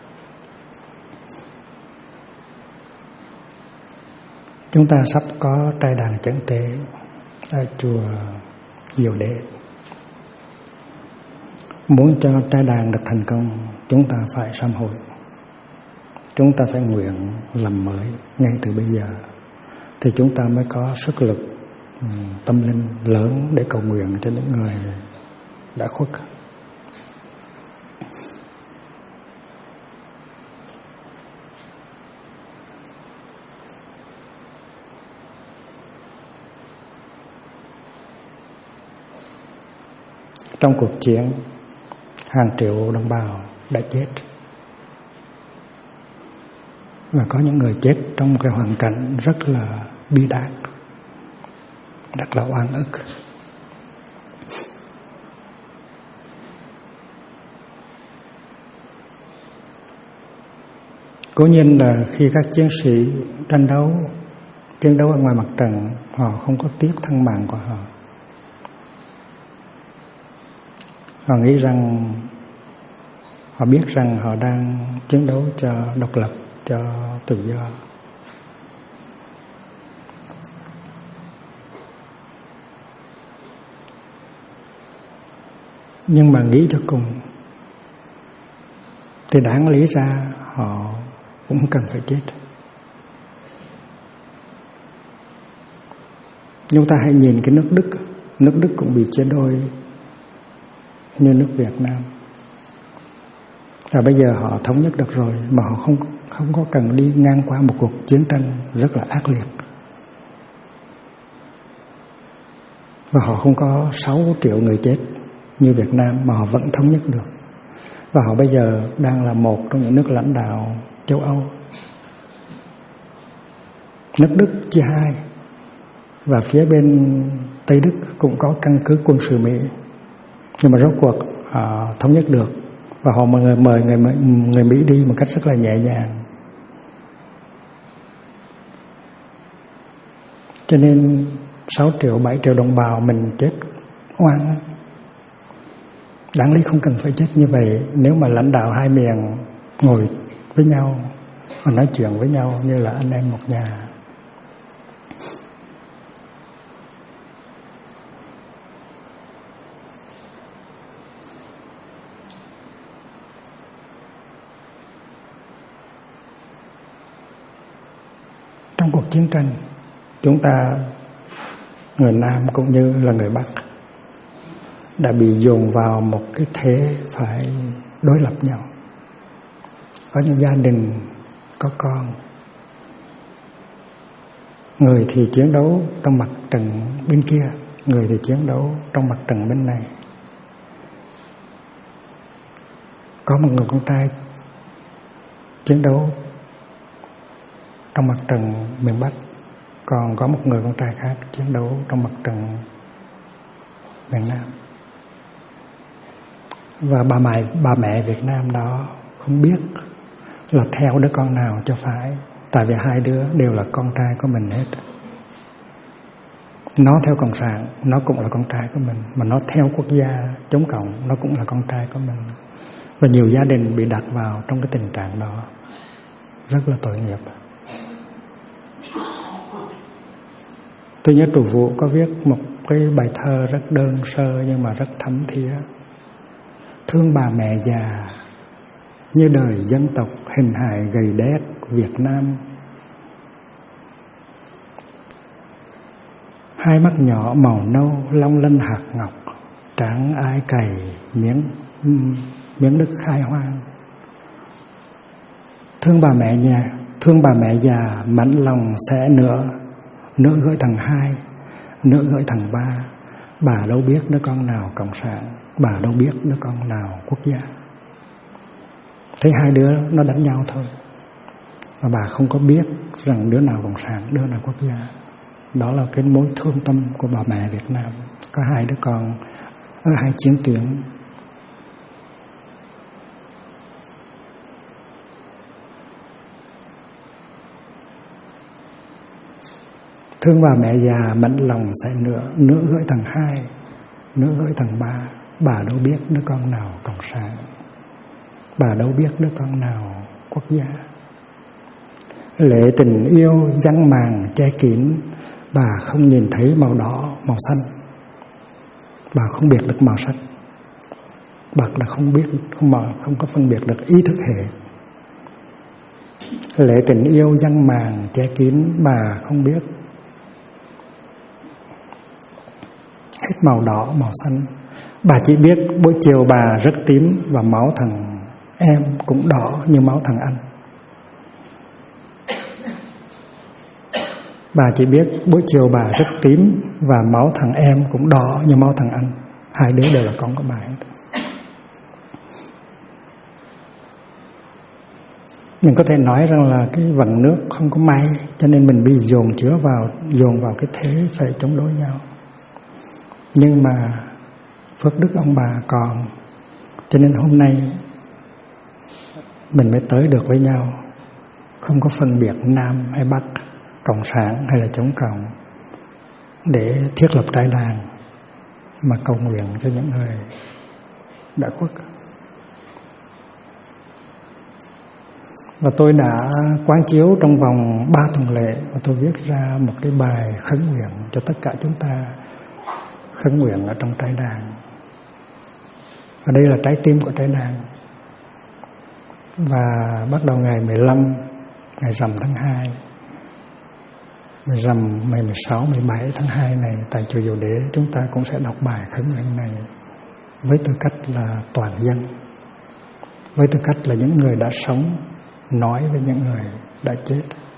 Chúng ta sắp có trai đàn chẩn tế ở chùa Diệu Đế. Muốn cho trai đàn được thành công, chúng ta phải sám hối. Chúng ta phải nguyện làm mới ngay từ bây giờ, thì chúng ta mới có sức lực tâm linh lớn để cầu nguyện cho những người đã khuất. Trong cuộc chiến, hàng triệu đồng bào đã chết, và có những người chết trong một cái hoàn cảnh rất là bi đát, rất là oan ức. Cố nhiên là khi các chiến sĩ chiến đấu ở ngoài mặt trận, họ không có tiếc thân mạng của họ. Họ nghĩ rằng, họ biết rằng họ đang chiến đấu cho độc lập cho tự do. Nhưng mà nghĩ cho cùng thì đáng lý ra họ cũng cần phải chết. Chúng ta hãy nhìn cái nước Đức cũng bị chia đôi như nước Việt Nam. Và bây giờ họ thống nhất được rồi mà họ không có cần đi ngang qua một cuộc chiến tranh rất là ác liệt. Và họ không có 6 triệu người chết như Việt Nam mà họ vẫn thống nhất được. Và họ bây giờ đang là một trong những nước lãnh đạo châu Âu. Nước Đức chia hai, và phía bên Tây Đức cũng có căn cứ quân sự Mỹ. Nhưng mà rốt cuộc họ thống nhất được, và họ mời người Mỹ đi một cách rất là nhẹ nhàng. Cho nên 6 triệu, 7 triệu đồng bào mình chết oan. Đáng lý không cần phải chết như vậy nếu mà lãnh đạo hai miền ngồi với nhau và nói chuyện với nhau như là anh em một nhà. Trong cuộc chiến tranh, chúng ta, người Nam cũng như là người Bắc, đã bị dồn vào một cái thế phải đối lập nhau. Có những gia đình có con, người thì chiến đấu trong mặt trận bên kia, người thì chiến đấu trong mặt trận bên này. Có một người con trai chiến đấu trong mặt trận miền Bắc, còn có một người con trai khác chiến đấu trong mặt trận miền Nam. Và bà mẹ Việt Nam đó không biết là theo đứa con nào cho phải, tại vì hai đứa đều là con trai của mình hết. Nó theo Cộng sản, nó cũng là con trai của mình, mà nó theo quốc gia chống cộng, nó cũng là con trai của mình. Và nhiều gia đình bị đặt vào trong cái tình trạng đó, rất là tội nghiệp. Tôi nhớ Trụ Vũ có viết một cái bài thơ rất đơn sơ nhưng mà rất thấm thía. Thương bà mẹ già như đời dân tộc hình hài gầy đét Việt Nam. Hai mắt nhỏ màu nâu long lanh hạt ngọc, tráng ai cày miếng đất khai hoang. Thương bà mẹ già mẫn lòng sẽ nữa gửi thằng 2, nữa gửi thằng 3. Bà đâu biết đứa con nào cộng sản, bà đâu biết đứa con nào quốc gia. Thấy hai đứa nó đánh nhau thôi, mà bà không có biết rằng đứa nào cộng sản, đứa nào quốc gia. Đó là cái mối thương tâm của bà mẹ Việt Nam. Có hai đứa con ở hai chiến tuyến. Thương bà mẹ già mẫn lòng sẽ nữa gửi thằng 2, nữa gửi thằng 3. Bà đâu biết đứa con nào cộng sản, bà đâu biết đứa con nào quốc gia. Lệ tình yêu giăng màng che kín, bà không nhìn thấy màu đỏ, màu xanh. Bà không biệt được màu sắc. Bà là không có phân biệt được ý thức hệ. Lệ tình yêu giăng màng che kín, bà không biết hết màu đỏ, màu xanh. Bà chỉ biết buổi chiều bà rất tím và máu thằng em cũng đỏ như máu thằng anh. Bà chỉ biết buổi chiều bà rất tím và máu thằng em cũng đỏ như máu thằng anh. Hai đứa đều là con của bà hết. Mình có thể nói rằng là cái vầng nước không có may, cho nên mình bị dồn vào cái thế phải chống đối nhau. Nhưng mà phước đức ông bà còn, cho nên hôm nay mình mới tới được với nhau, không có phân biệt Nam hay Bắc, cộng sản hay là chống cộng, để thiết lập trại đàn mà cầu nguyện cho những người đã khuất. Và tôi đã quán chiếu trong vòng 3 tuần lễ, và tôi viết ra một cái bài khấn nguyện cho tất cả chúng ta khấn nguyện ở trong trái đàn. Và đây là trái tim của trái đàn. Và bắt đầu ngày 15, ngày rằm tháng 2, ngày rằm ngày 16, 17 tháng 2 này tại chùa Dầu Đế, chúng ta cũng sẽ đọc bài khấn nguyện này với tư cách là toàn dân, với tư cách là những người đã sống, nói với những người đã chết.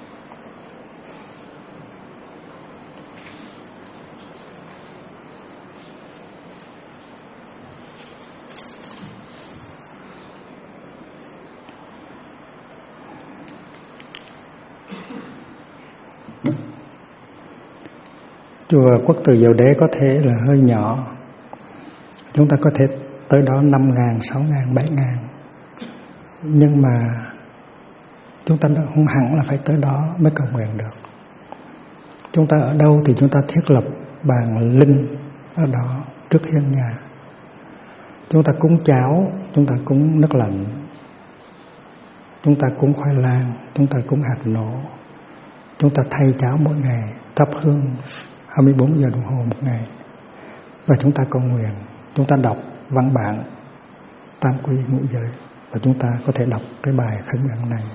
Chùa Quốc Từ Dầu Đế có thể là hơi nhỏ, chúng ta có thể tới đó 5.000, 6.000, 7.000, nhưng mà chúng ta không hẳn là phải tới đó mới cầu nguyện được. Chúng ta ở đâu thì chúng ta thiết lập bàn linh ở đó trước hiên nhà. Chúng ta cúng cháo, chúng ta cúng nước lạnh, chúng ta cúng khoai lang, chúng ta cúng hạt nổ, chúng ta thay cháo mỗi ngày, thắp hương 24 giờ đồng hồ một ngày. Và chúng ta cầu nguyện, chúng ta đọc văn bản tam quy ngũ giới, và chúng ta có thể đọc cái bài khấn nguyện này.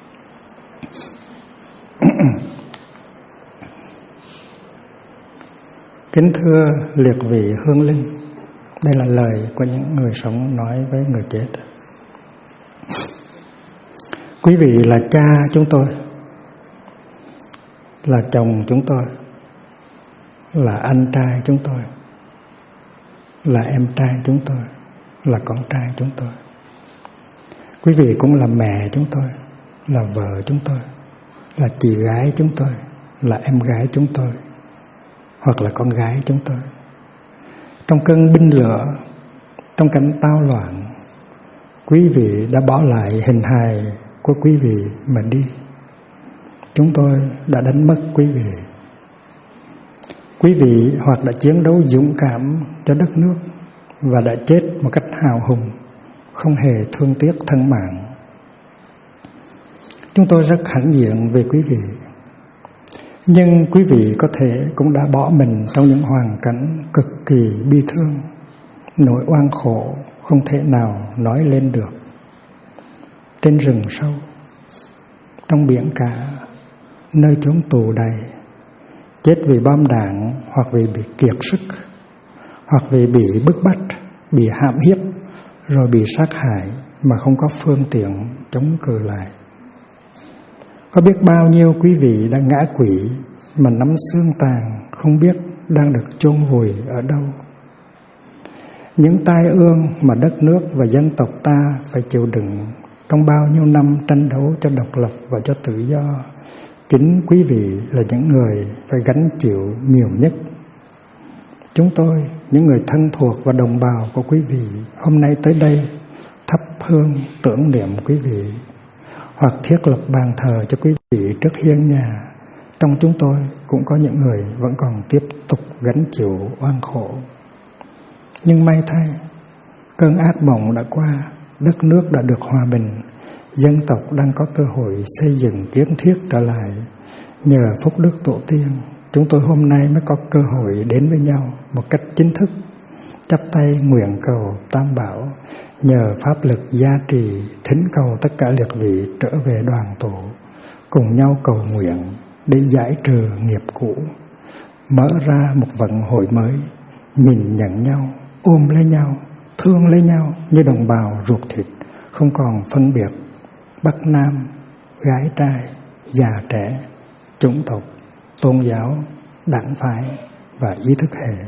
Kính thưa liệt vị hương linh, đây là lời của những người sống nói với người chết. Quý vị là cha chúng tôi, là chồng chúng tôi, là anh trai chúng tôi, là em trai chúng tôi, là con trai chúng tôi. Quý vị cũng là mẹ chúng tôi, là vợ chúng tôi, là chị gái chúng tôi, là em gái chúng tôi, hoặc là con gái chúng tôi. Trong cơn binh lửa, trong cảnh tao loạn, quý vị đã bỏ lại hình hài của quý vị mà đi. Chúng tôi đã đánh mất quý vị. Quý vị hoặc đã chiến đấu dũng cảm cho đất nước và đã chết một cách hào hùng, không hề thương tiếc thân mạng. Chúng tôi rất hãnh diện về quý vị. Nhưng quý vị có thể cũng đã bỏ mình trong những hoàn cảnh cực kỳ bi thương, nỗi oan khổ không thể nào nói lên được. Trên rừng sâu, trong biển cả, nơi chốn tù đầy, chết vì bom đạn, hoặc vì bị kiệt sức, hoặc vì bị bức bách, bị hãm hiếp, rồi bị sát hại mà không có phương tiện chống cự lại. Có biết bao nhiêu quý vị đã ngã quỵ mà nắm xương tàn, không biết đang được chôn vùi ở đâu. Những tai ương mà đất nước và dân tộc ta phải chịu đựng trong bao nhiêu năm tranh đấu cho độc lập và cho tự do, chính quý vị là những người phải gánh chịu nhiều nhất. Chúng tôi, những người thân thuộc và đồng bào của quý vị, hôm nay tới đây thắp hương tưởng niệm quý vị, hoặc thiết lập bàn thờ cho quý vị trước hiên nhà. Trong chúng tôi cũng có những người vẫn còn tiếp tục gánh chịu oan khổ. Nhưng may thay, cơn ác mộng đã qua, đất nước đã được hòa bình, dân tộc đang có cơ hội xây dựng kiến thiết trở lại. Nhờ phúc đức tổ tiên, chúng tôi hôm nay mới có cơ hội đến với nhau một cách chính thức, chắp tay nguyện cầu Tam Bảo, nhờ pháp lực gia trì, thỉnh cầu tất cả liệt vị trở về đoàn tổ, cùng nhau cầu nguyện để giải trừ nghiệp cũ, mở ra một vận hội mới, nhìn nhận nhau, ôm lấy nhau, thương lấy nhau như đồng bào ruột thịt, không còn phân biệt Bắc Nam, gái trai, già trẻ, chủng tộc, tôn giáo, đảng phái và ý thức hệ.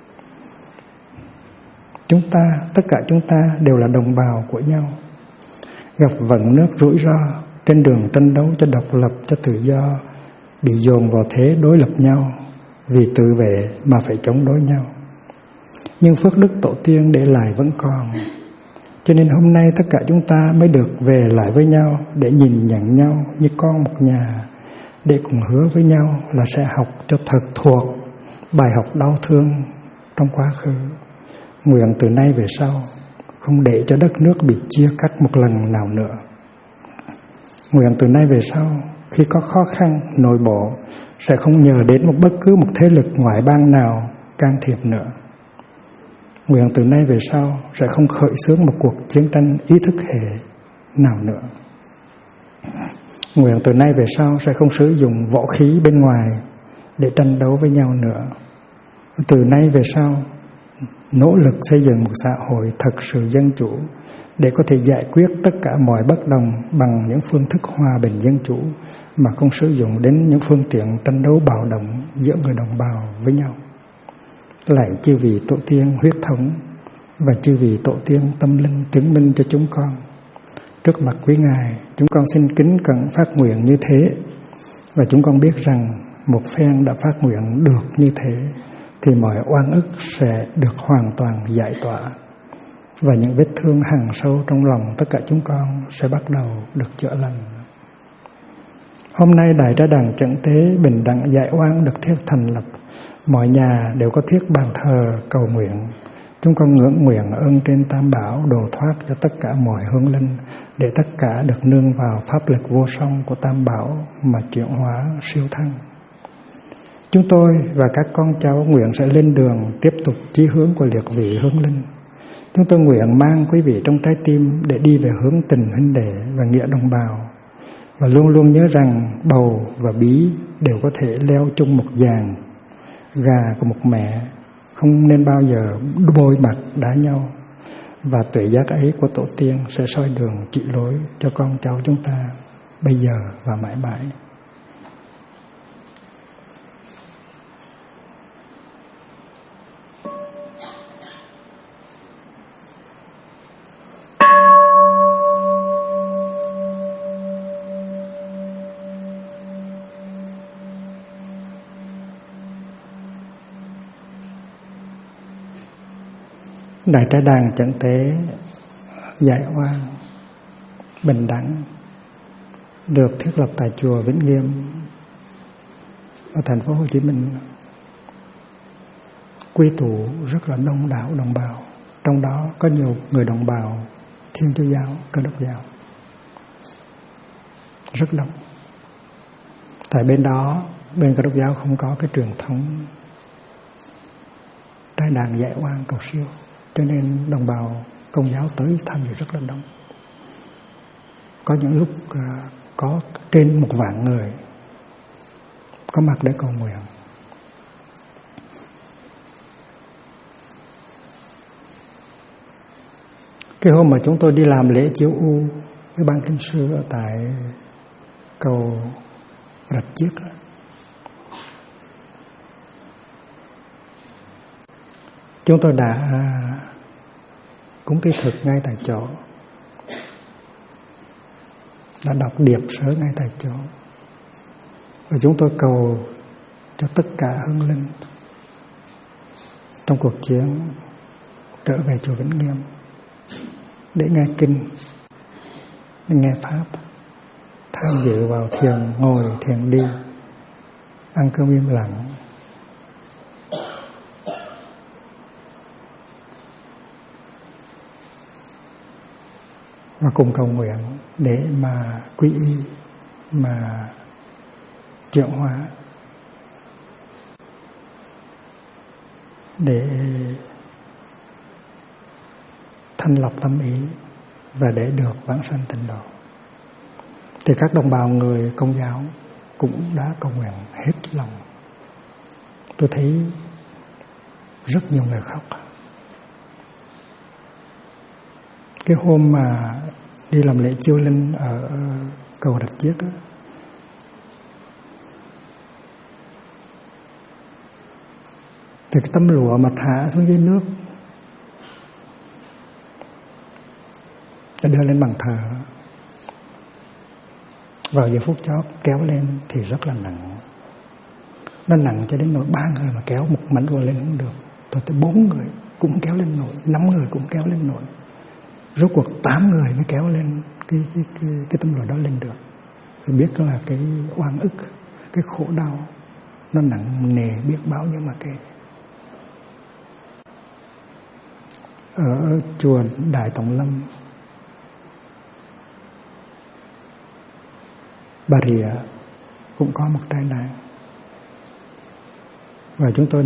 Chúng ta, tất cả chúng ta đều là đồng bào của nhau, gặp vận nước rủi ro trên đường tranh đấu cho độc lập, cho tự do, bị dồn vào thế đối lập nhau vì tự vệ mà phải chống đối nhau. Nhưng phước đức tổ tiên để lại vẫn còn, cho nên hôm nay tất cả chúng ta mới được về lại với nhau để nhìn nhận nhau như con một nhà, để cùng hứa với nhau là sẽ học cho thật thuộc bài học đau thương trong quá khứ. Nguyện từ nay về sau không để cho đất nước bị chia cắt một lần nào nữa. Nguyện từ nay về sau, khi có khó khăn, nội bộ, sẽ không nhờ đến bất cứ một thế lực ngoại bang nào can thiệp nữa. Nguyện từ nay về sau sẽ không khởi xướng một cuộc chiến tranh ý thức hệ nào nữa. Nguyện từ nay về sau sẽ không sử dụng võ khí bên ngoài để tranh đấu với nhau nữa. Từ nay về sau, nỗ lực xây dựng một xã hội thật sự dân chủ để có thể giải quyết tất cả mọi bất đồng bằng những phương thức hòa bình dân chủ mà không sử dụng đến những phương tiện tranh đấu bạo động giữa người đồng bào với nhau. Lạy chư vị tổ tiên huyết thống và chư vị tổ tiên tâm linh chứng minh cho chúng con. Trước mặt quý Ngài, chúng con xin kính cẩn phát nguyện như thế, và chúng con biết rằng một phen đã phát nguyện được như thế thì mọi oan ức sẽ được hoàn toàn giải tỏa, và những vết thương hằn sâu trong lòng tất cả chúng con sẽ bắt đầu được chữa lành. Hôm nay Đại Tra Đàn Chẩn Tế Bình Đẳng Giải Oan được thiết thành lập. Mọi nhà đều có thiết bàn thờ cầu nguyện. Chúng con ngưỡng nguyện ơn trên Tam Bảo độ thoát cho tất cả mọi hương linh, để tất cả được nương vào pháp lực vô song của Tam Bảo mà chuyển hóa siêu thăng. Chúng tôi và các con cháu nguyện sẽ lên đường tiếp tục chí hướng của liệt vị hương linh. Chúng tôi nguyện mang quý vị trong trái tim để đi về hướng tình huynh đệ và nghĩa đồng bào, và luôn luôn nhớ rằng bầu và bí đều có thể leo chung một giàn, gà của một mẹ không nên bao giờ bôi mặt đá nhau, và tuệ giác ấy của tổ tiên sẽ soi đường chỉ lối cho con cháu chúng ta bây giờ và mãi mãi. Đại Tra Đàn Chẩn Tế Giải Oan Bình Đẳng được thiết lập tại chùa Vĩnh Nghiêm ở thành phố Hồ Chí Minh, quy tụ rất là đông đảo đồng bào, trong đó có nhiều người đồng bào Thiên Chúa giáo, Cơ Đốc giáo, rất đông. Tại bên đó, bên Cơ Đốc giáo không có cái truyền thống trai đàn giải oan cầu siêu, cho nên đồng bào Công giáo tới tham dự rất là đông. Có những lúc có trên 1 vạn người có mặt để cầu nguyện. Cái hôm mà chúng tôi đi làm lễ chiếu u với ban kinh sư ở tại cầu Rạch Chiếc, chúng tôi đã cúng tế thực ngay tại chỗ, đã đọc điệp sớ ngay tại chỗ, và chúng tôi cầu cho tất cả hương linh trong cuộc chiến trở về chùa Vĩnh Nghiêm để nghe kinh, để nghe pháp, tham dự vào thiền ngồi, thiền đi, ăn cơm im lặng. Và cùng cầu nguyện để mà quy y, mà chuyển hóa, để thanh lọc tâm ý và để được vãng sanh tịnh độ. Thì các đồng bào người Công giáo cũng đã cầu nguyện hết lòng. Tôi thấy rất nhiều người khóc. Cái hôm mà đi làm lễ chiêu linh ở cầu Rạch Chiếc á, thì cái tấm lụa mà thả xuống dưới nước đã đưa lên bàn thờ, vào giờ phút chót kéo lên thì rất là nặng. Nó nặng cho đến nỗi 3 người mà kéo một mảnh lụa lên không được. Tôi tới 4 người cũng kéo lên nổi, 5 người cũng kéo lên nổi. Rốt cuộc 8 người mới kéo lên cái tấm lụa đó lên được. Tôi biết là cái oan ức, cái khổ đau nó nặng nề biết bao nhiêu mà kể. Ở chùa Đại Tổng Lâm Bà Rịa cũng có một trai đàn. Và chúng tôi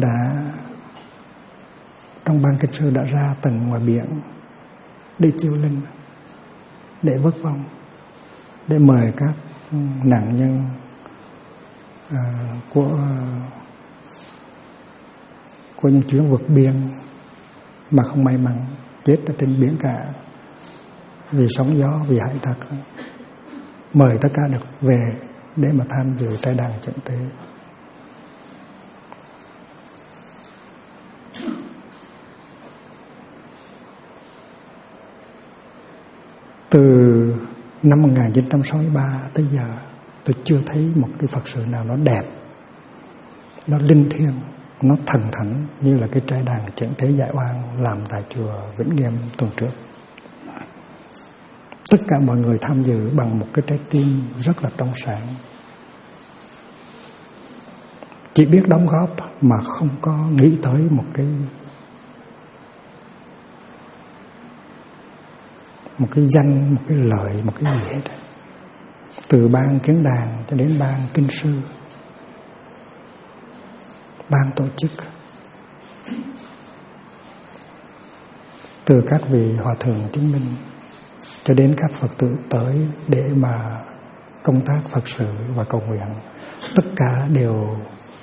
trong ban kinh sư đã ra tầng ngoài biển để chiêu linh, để vớt vong, để mời các nạn nhân của những chuyến vượt biên mà không may mắn chết ở trên biển cả vì sóng gió, vì hải tặc. Mời tất cả được về để mà tham dự trai đàn trận tế. Từ năm 1963 tới giờ, tôi chưa thấy một cái Phật sự nào nó đẹp, nó linh thiêng, nó thần thánh như là cái trai đàn trận tế giải oan làm tại chùa Vĩnh Nghiêm tuần trước. Tất cả mọi người tham dự bằng một cái trái tim rất là trong sáng, chỉ biết đóng góp mà không có nghĩ tới một cái danh, một cái lợi, một cái gì hết. Từ ban kiến đàn cho đến ban kinh sư, ban tổ chức, từ các vị hòa thượng chứng minh cho đến các Phật tử tới để mà công tác Phật sự và cầu nguyện, tất cả đều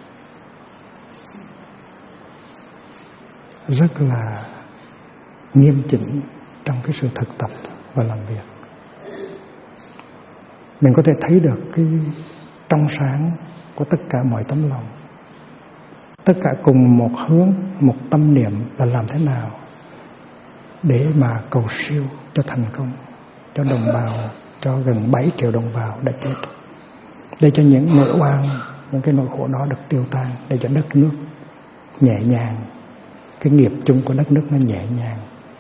rất là nghiêm chỉnh trong cái sự thực tập và làm việc. Mình có thể thấy được cái trong sáng của tất cả mọi tấm lòng, tất cả cùng một hướng, một tâm niệm là làm thế nào để mà cầu siêu cho thành công, cho đồng bào, cho gần 7 triệu đồng bào đã chết, để cho những nỗi oan, những cái nỗi khổ đó được tiêu tan, để cho đất nước nhẹ nhàng, cái nghiệp chung của đất nước nó nhẹ nhàng.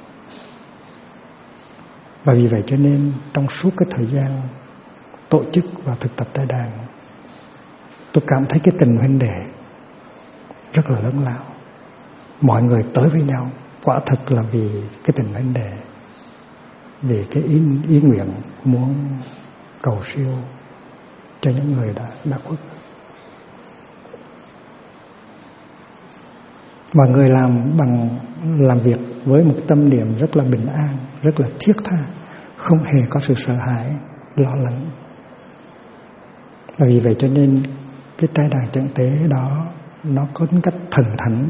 Và vì vậy cho nên trong suốt cái thời gian tổ chức và thực tập trai đàn, tôi cảm thấy cái tình huynh đệ rất là lớn lao. Mọi người tới với nhau quả thực là vì cái tình huynh đệ, vì cái ý nguyện muốn cầu siêu cho những người đã khuất. Mọi người làm việc với một tâm niệm rất là bình an, rất là thiết tha, không hề có sự sợ hãi, lo lắng. Và vì vậy cho nên cái trai đàn trận tế đó nó có tính cách thần thánh,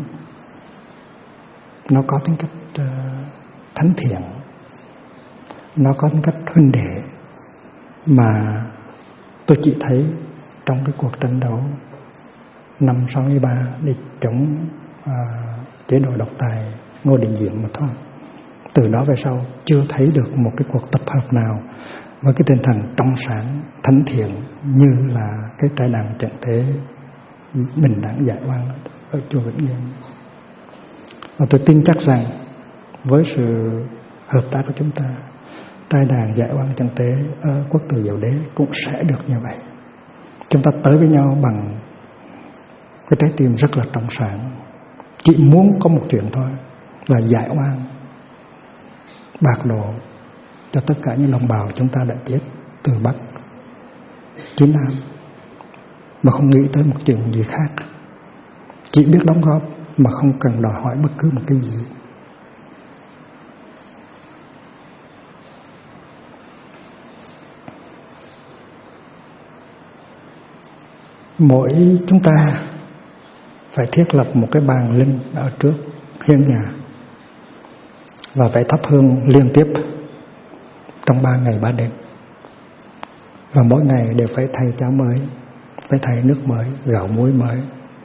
nó có tính cách thánh thiện, nó có tính cách huynh đệ mà tôi chỉ thấy trong cái cuộc tranh đấu năm 63 để chống chế độ độc tài Ngô Đình Diệm mà thôi. Từ đó về sau chưa thấy được một cái cuộc tập hợp nào với cái tinh thần trong sáng, thánh thiện như là cái trai đàn trận tế bình đẳng giải oan ở chùa Vĩnh Nghiêm. Và tôi tin chắc rằng với sự hợp tác của chúng ta, trai đàn giải oan trận tế ở Quốc Tử Diệu Đế cũng sẽ được như vậy. Chúng ta tới với nhau bằng cái trái tim rất là trong sáng, chỉ muốn có một chuyện thôi là giải oan, bạc độ cho tất cả những đồng bào chúng ta đã chết từ Bắc chí Nam, mà không nghĩ tới một chuyện gì khác, chỉ biết đóng góp mà không cần đòi hỏi bất cứ một cái gì. Mỗi chúng ta phải thiết lập một cái bàn linh ở trước hiên nhà và phải thắp hương liên tiếp trong 3 ngày 3 đêm. Và mỗi ngày đều phải thay cháo mới, phải thay nước mới, gạo muối mới.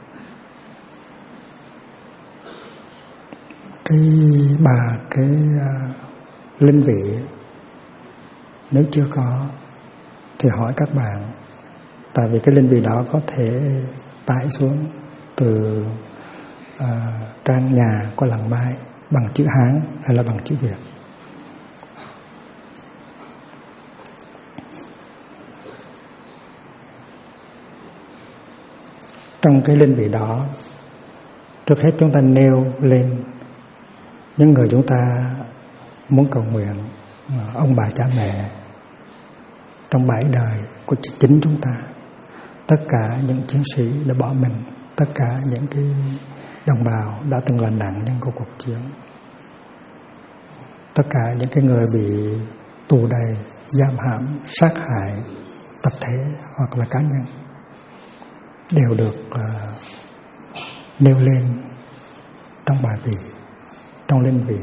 Cái linh vị nếu chưa có thì hỏi các bạn, tại vì cái linh vị đó có thể tải xuống từ trang nhà của làng Mai bằng chữ Hán hay là bằng chữ Việt. Trong cái linh vị đó, trước hết chúng ta nêu lên những người chúng ta muốn cầu nguyện, ông bà cha mẹ, trong 7 đời của chính chúng ta. Tất cả những chiến sĩ đã bỏ mình, tất cả những cái đồng bào đã từng là nạn nhân của cuộc chiến, tất cả những cái người bị tù đầy, giam hãm, sát hại tập thể hoặc là cá nhân đều được nêu lên trong bài vị, trong linh vị.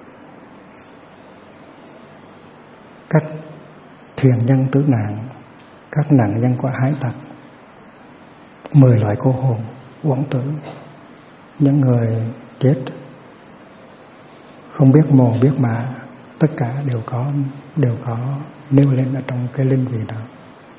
Các thuyền nhân tử nạn, các nạn nhân của hải tặc, 10 loại cô hồn, uổng tử, những người chết không biết mồ biết mả, tất cả đều có nêu lên ở trong cái linh vị đó.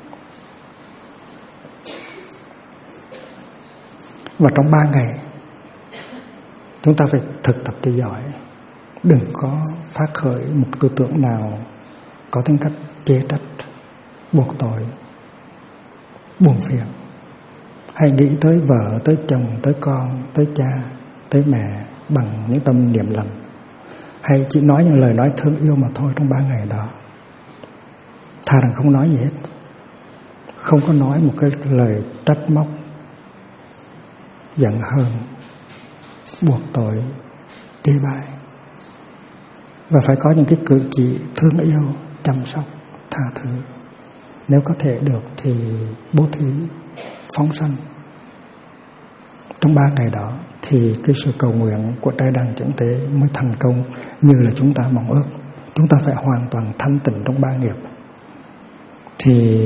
Và trong 3 ngày chúng ta phải thực tập cho giỏi, đừng có phát khởi một tư tưởng nào có tính cách chê trách, buộc tội, buồn phiền. Hãy nghĩ tới vợ, tới chồng, tới con, tới cha, tới mẹ bằng những tâm niệm lành. Hãy chỉ nói những lời nói thương yêu mà thôi trong 3 ngày đó. Thà rằng không nói gì hết, không có nói một cái lời trách móc, giận hờn, buộc tội, chê bai. Và phải có những cái cử chỉ thương yêu, chăm sóc, tha thứ. Nếu có thể được thì bố thí, phóng sanh. Trong 3 ngày đó thì cái sự cầu nguyện của trai đàn chuyển thế mới thành công như là chúng ta mong ước. Chúng ta phải hoàn toàn thanh tịnh trong 3 nghiệp thì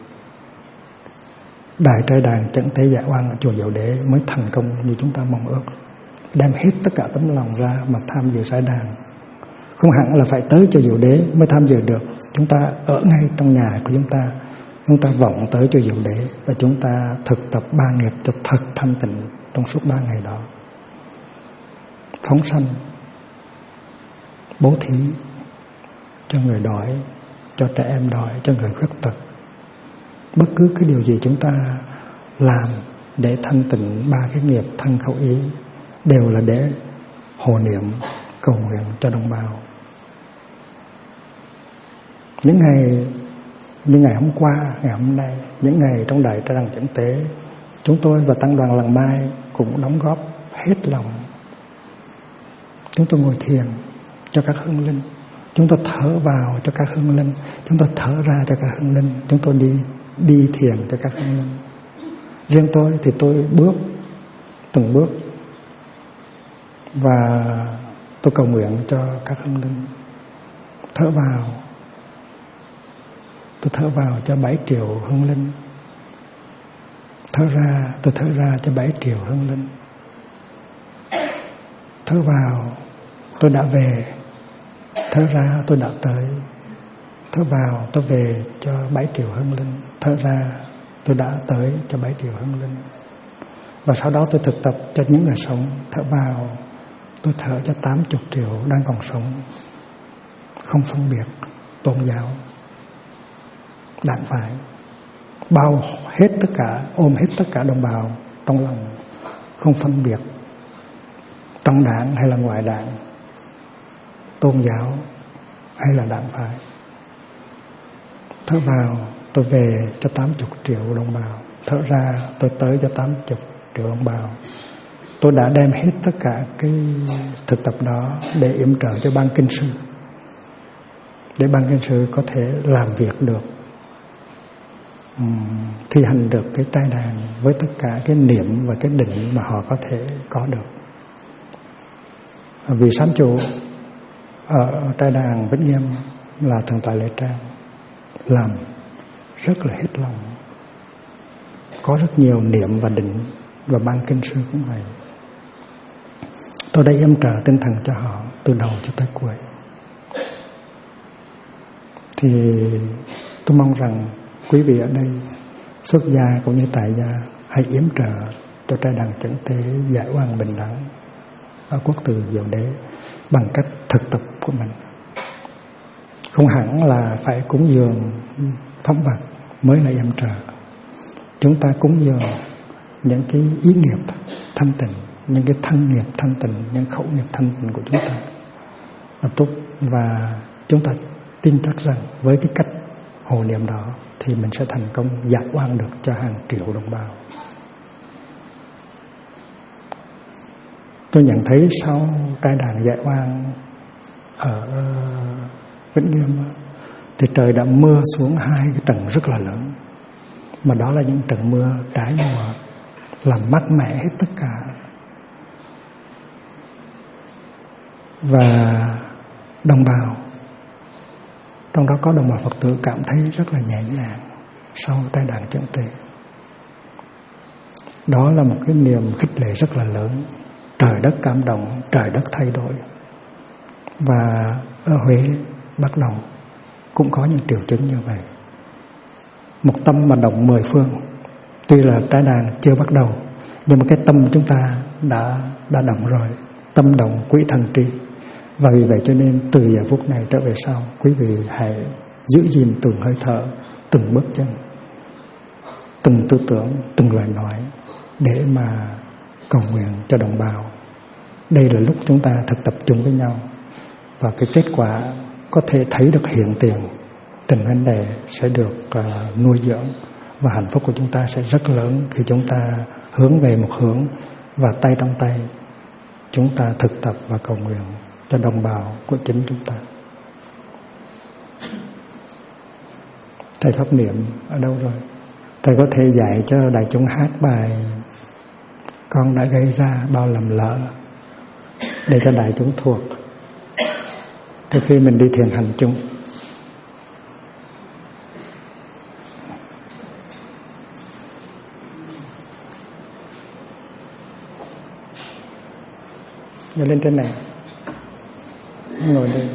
đại trai đàn chuyển thế giải oan ở chùa Diệu Đế mới thành công như chúng ta mong ước. Đem hết tất cả tấm lòng ra mà tham dự giải đàn. Không hẳn là phải tới chùa Diệu Đế mới tham dự được. Chúng ta ở ngay trong nhà của chúng ta vọng tới chùa Diệu Đế và chúng ta thực tập 3 nghiệp cho thật thanh tịnh trong suốt 3 ngày đó. Phóng sanh, bố thí cho người đói, cho trẻ em đói, cho người khuyết tật. Bất cứ cái điều gì chúng ta làm để thanh tịnh 3 cái nghiệp thân khẩu ý đều là để hộ niệm, cầu nguyện cho đồng bào. Những ngày hôm qua, ngày hôm nay, những ngày trong đại trai đàn chuyển tế, chúng tôi và tăng đoàn Làng Mai cũng đóng góp hết lòng. Chúng tôi ngồi thiền cho các hương linh, chúng tôi thở vào cho các hương linh, chúng tôi thở ra cho các hương linh, chúng tôi đi thiền cho các hương linh. Riêng tôi thì tôi bước từng bước và tôi cầu nguyện cho các hương linh. Thở vào, tôi thở vào cho 7 triệu hương linh. Thở ra, tôi thở ra cho 7 triệu hương linh. Thở vào, tôi đã về. Thở ra, tôi đã tới. Thở vào, tôi về cho 7 triệu hương linh. Thở ra, tôi đã tới cho 7 triệu hương linh. Và sau đó tôi thực tập cho những người sống. Thở vào, tôi thở cho 80 triệu đang còn sống, không phân biệt tôn giáo, đảng phái, bao hết tất cả, ôm hết tất cả đồng bào trong lòng, không phân biệt trong đảng hay là ngoài đảng, tôn giáo hay là đảng phái. Thở vào, tôi về cho 80 triệu đồng bào. Thở ra, tôi tới cho 80 triệu đồng bào. Tôi đã đem hết tất cả cái thực tập đó để yểm trợ cho ban kinh sư, để ban kinh sư có thể làm việc được, thi hành được cái trai đàn với tất cả cái niệm và cái định mà họ có thể có được. Vì sám chủ ở trai đàn Vĩnh Nghiêm là Thượng tọa Lệ Trang làm rất là hết lòng, có rất nhiều niệm và định, và ban kinh sư cũng vậy. Tôi đã yểm trợ tinh thần cho họ từ đầu cho tới cuối. Thì tôi mong rằng quý vị ở đây, xuất gia cũng như tại gia, hãy yểm trợ cho trai đàn chẩn tế giải oan bình đẳng ở quốc từ Diệu Đế bằng cách thực tập của mình. Không hẳn là phải cúng dường phẩm vật mới là yểm trợ. Chúng ta cúng dường những cái ý nghiệp thanh tịnh, những cái thân nghiệp thanh tịnh, những khẩu nghiệp thanh tịnh của chúng ta là tốt. Và chúng ta tin chắc rằng với cái cách hộ niệm đó thì mình sẽ thành công giải oan được cho hàng triệu đồng bào. Tôi nhận thấy sau trai đàn giải oan ở Vĩnh Nghiêm thì trời đã mưa xuống 2 cái trận rất là lớn, mà đó là những trận mưa trái mùa, làm mát mẻ hết tất cả. Và đồng bào, trong đó có đồng bào Phật tử, cảm thấy rất là nhẹ nhàng sau trai đàn chân tề. Đó là một cái niềm khích lệ rất là lớn. Trời đất cảm động, trời đất thay đổi. Và ở Huế, Bắc Đồng cũng có những triệu chứng như vậy. Một tâm mà động 10 phương. Tuy là trái đàn chưa bắt đầu, nhưng mà cái tâm chúng ta đã động rồi. Tâm động quỹ thần tri. Và vì vậy cho nên từ giờ phút này trở về sau, quý vị hãy giữ gìn từng hơi thở, từng bước chân, từng tư tưởng, từng lời nói, để mà cầu nguyện cho đồng bào. Đây là lúc chúng ta thực tập chung với nhau, và cái kết quả có thể thấy được hiện tiền, tình vấn đề sẽ được nuôi dưỡng, và hạnh phúc của chúng ta sẽ rất lớn khi chúng ta hướng về một hướng, và tay trong tay chúng ta thực tập và cầu nguyện cho đồng bào của chính chúng ta. Thầy pháp niệm ở đâu rồi? Thầy có thể dạy cho đại chúng hát bài Con đã gây ra bao lầm lỡ để cho đại chúng thuộc trước khi mình đi thiền hành chung. Ngồi lên trên này, ngồi đây,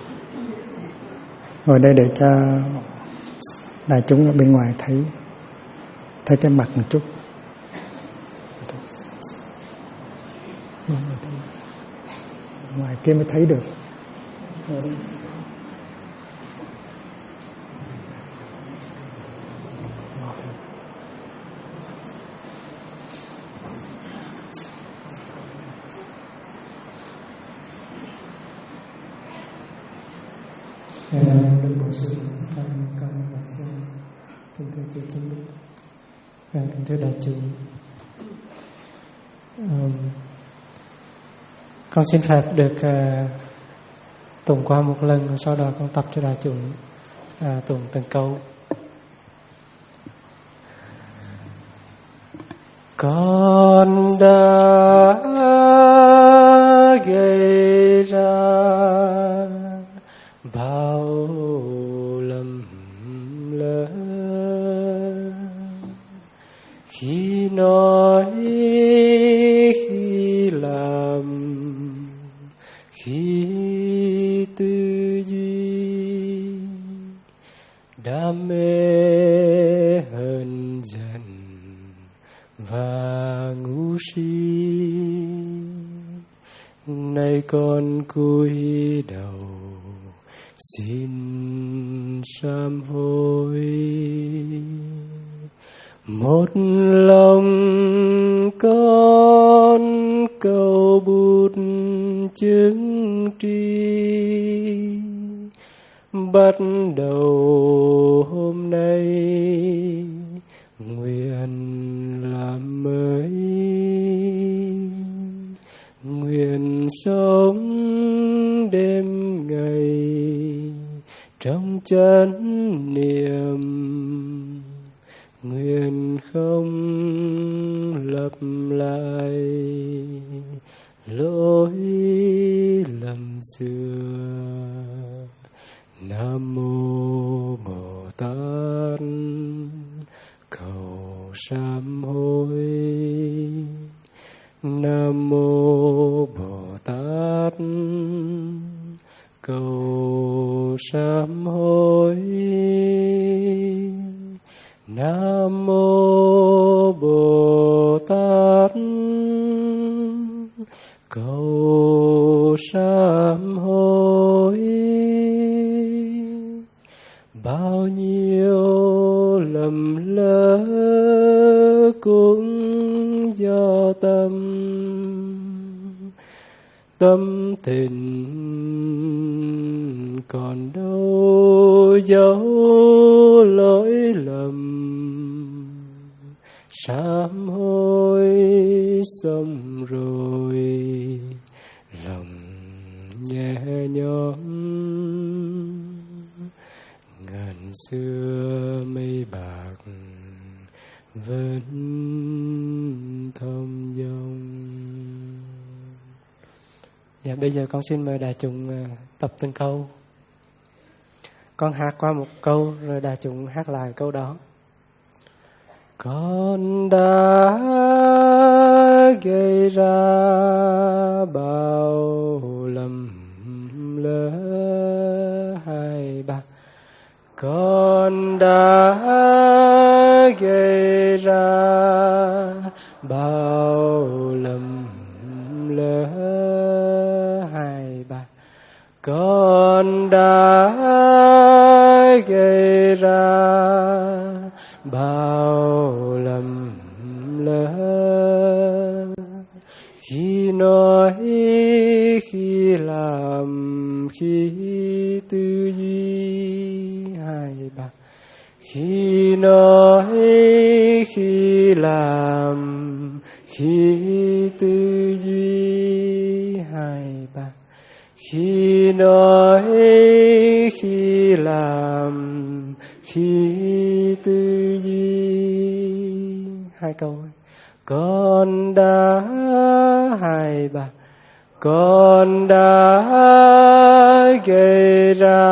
ngồi đây để cho đại chúng ở bên ngoài thấy cái mặt một chút. Ngoài kia mới thấy được. Đức Bổn Sư con bạch sư, kính thưa chư tôn đức, kính thưa đại chúng, con xin phép được tụng qua một lần, sau đó con tập cho đại chúng tụng từng câu. Con đã gây ra bao lầm lỡ khi nói, khi làm, khi tư duy, đam mê hờn giận và ngu si. Nay con cúi đầu xin sám hối, một lòng con cầu bút chứng tri. Bắt đầu hôm nay nguyện làm mới, nguyện sống đêm ngày trong chánh niệm, nguyện không lặp lại lỗi lầm xưa. Nam mô Bồ Tát cầu sám hối. Nam mô Bồ Tát cầu sám hối. Nam mô Bồ Tát cầu sám hối. Bao nhiêu lầm lỡ cũng do tâm tình còn đâu dấu sám hối xong rồi, lòng nhẹ nhõm. Ngàn xưa mây bạc vẫn thông dong. Dạ, bây giờ con xin mời đại chúng tập từng câu. Con hát qua một câu rồi đại chúng hát lại câu đó. Con đã gây ra bao lầm lỡ hai ba. Con đã gây ra bao lầm lỡ hai ba. Con đã gây ra bao lầm lỡ. Khi nói, khi làm, khi tư duy hai ba. Khi nói, khi làm, khi tư duy hai ba. Khi nói, khi làm, khi tư duy. Hai câu. Con đã hai ba. Con đã gây ra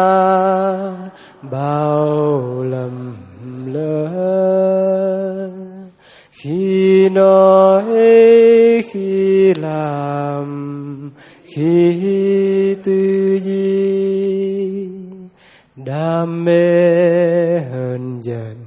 bao lầm lỡ. Khi nói, khi làm, khi tư duy. Đam mê hờn giận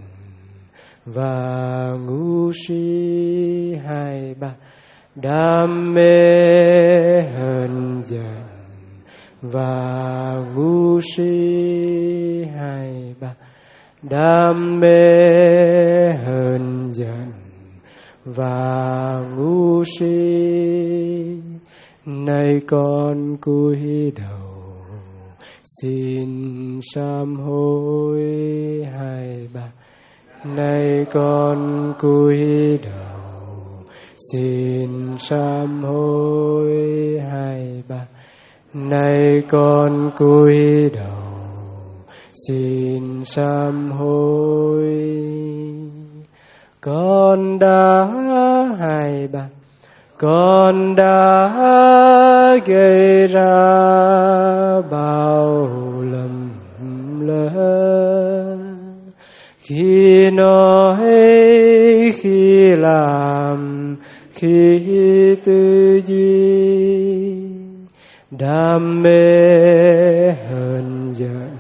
và ngu si hai ba. Đam mê hờn giận và ngu si hai ba. Đam mê hờn giận và ngu si. Nay con cúi đầu xin sám hối hai ba. Nay con cúi đầu xin sám hối hai ba. Nay con cúi đầu xin sám hối. Con đã hai ba. Con đã gây ra bao lầm lỡ. Khi nói, khi làm, khi tư duy. Đam mê hờn giận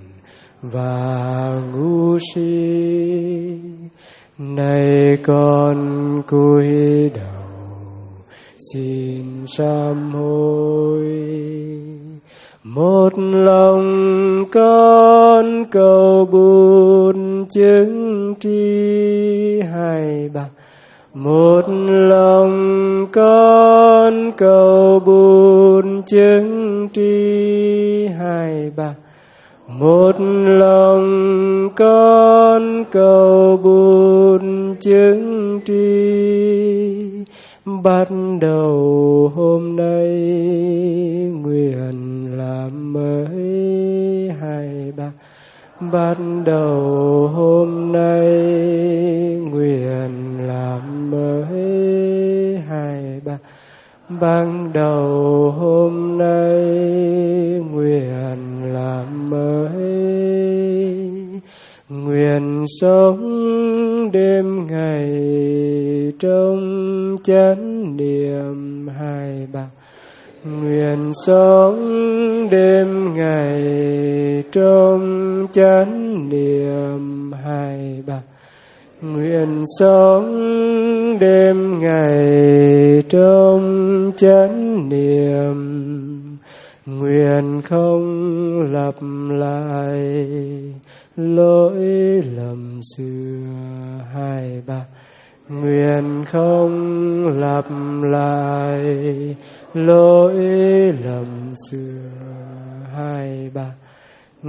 và ngu si. Nay con cúi đầu xin sám hối. Một lòng con cầu buồn chứng tri hai ba. Một lòng con cầu buồn chứng tri hai ba. Một lòng con cầu buồn chứng tri. Bắt đầu hôm nay nguyện làm mới hai ba. Bắt đầu hôm nay nguyện làm mới hai ba. Bắt đầu hôm nay nguyện làm mới. Nguyện sống đêm ngày trong chánh niệm hai ba. Nguyện sống đêm ngày trong chánh niệm hai ba. Nguyện sống đêm ngày trong chánh niệm. Nguyện không lặp lại lỗi lầm xưa hai ba. Nguyện không lặp lại lỗi lầm xưa hai ba.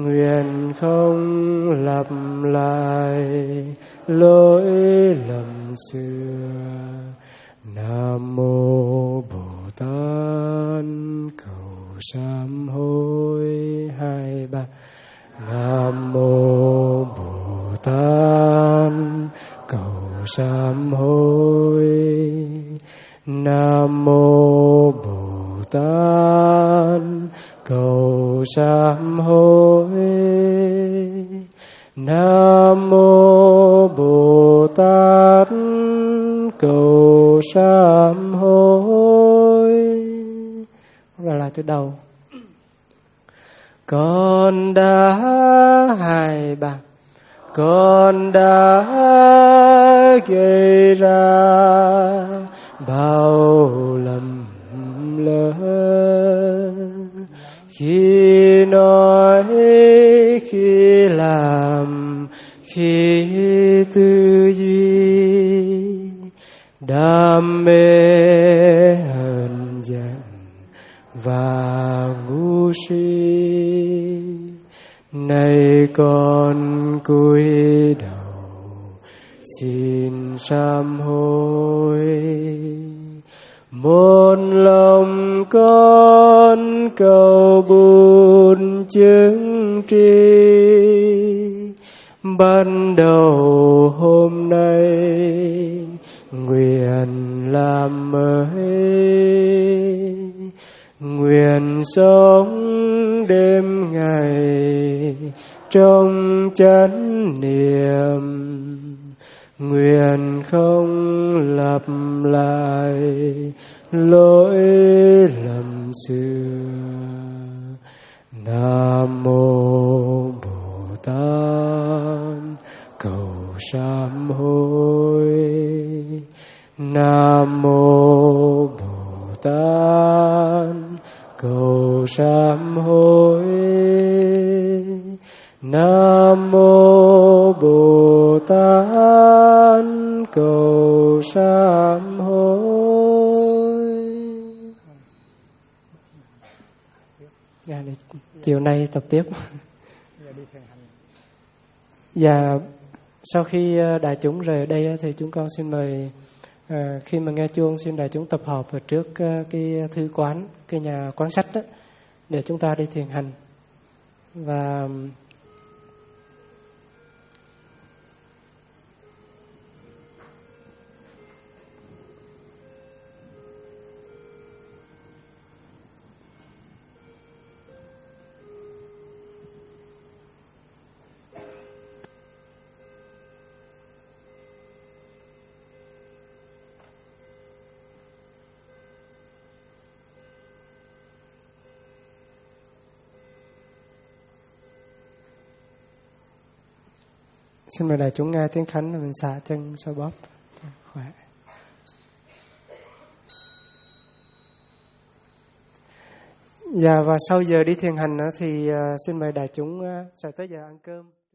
Nguyện không lặp lại lỗi lầm xưa. Nam mô Bồ Tát cầu sám hối. 2, 3. Nam mô Bồ Tát cầu sám hối. Nam mô Bồ Tát cầu sám hối. Nam mô Bồ Tát cầu sám hối. Lại từ đầu. Con đã 2, 3. Con đã gây ra bao lầm lỡ, khi nói, khi làm, khi tư duy, đam mê hờn giận và ngu si. Nay con cúi đầu xin sám hối. Một lòng con cầu buồn chứng tri, ban đầu hôm nay nguyện làm mới. Nguyện sống đêm ngày trong chánh niệm, nguyện không lặp lại lỗi lầm xưa. Nam mô Bồ Tát cầu sám hối. Nam mô Bồ Tát cầu sám hối. Nam mô Bồ Tát cầu sám hối. Chiều nay tập tiếp. Và sau khi đại chúng rời đây thì chúng con xin mời, khi mà nghe chuông, xin đại chúng tập hợp ở trước cái thư quán, cái nhà quán sách đó, để chúng ta đi thiền hành. Và xin mời đại chúng nghe tiếng khánh và mình xả chân xoa bóp khỏe. Và sau giờ đi thiền hành thì xin mời đại chúng sẽ tới giờ ăn cơm.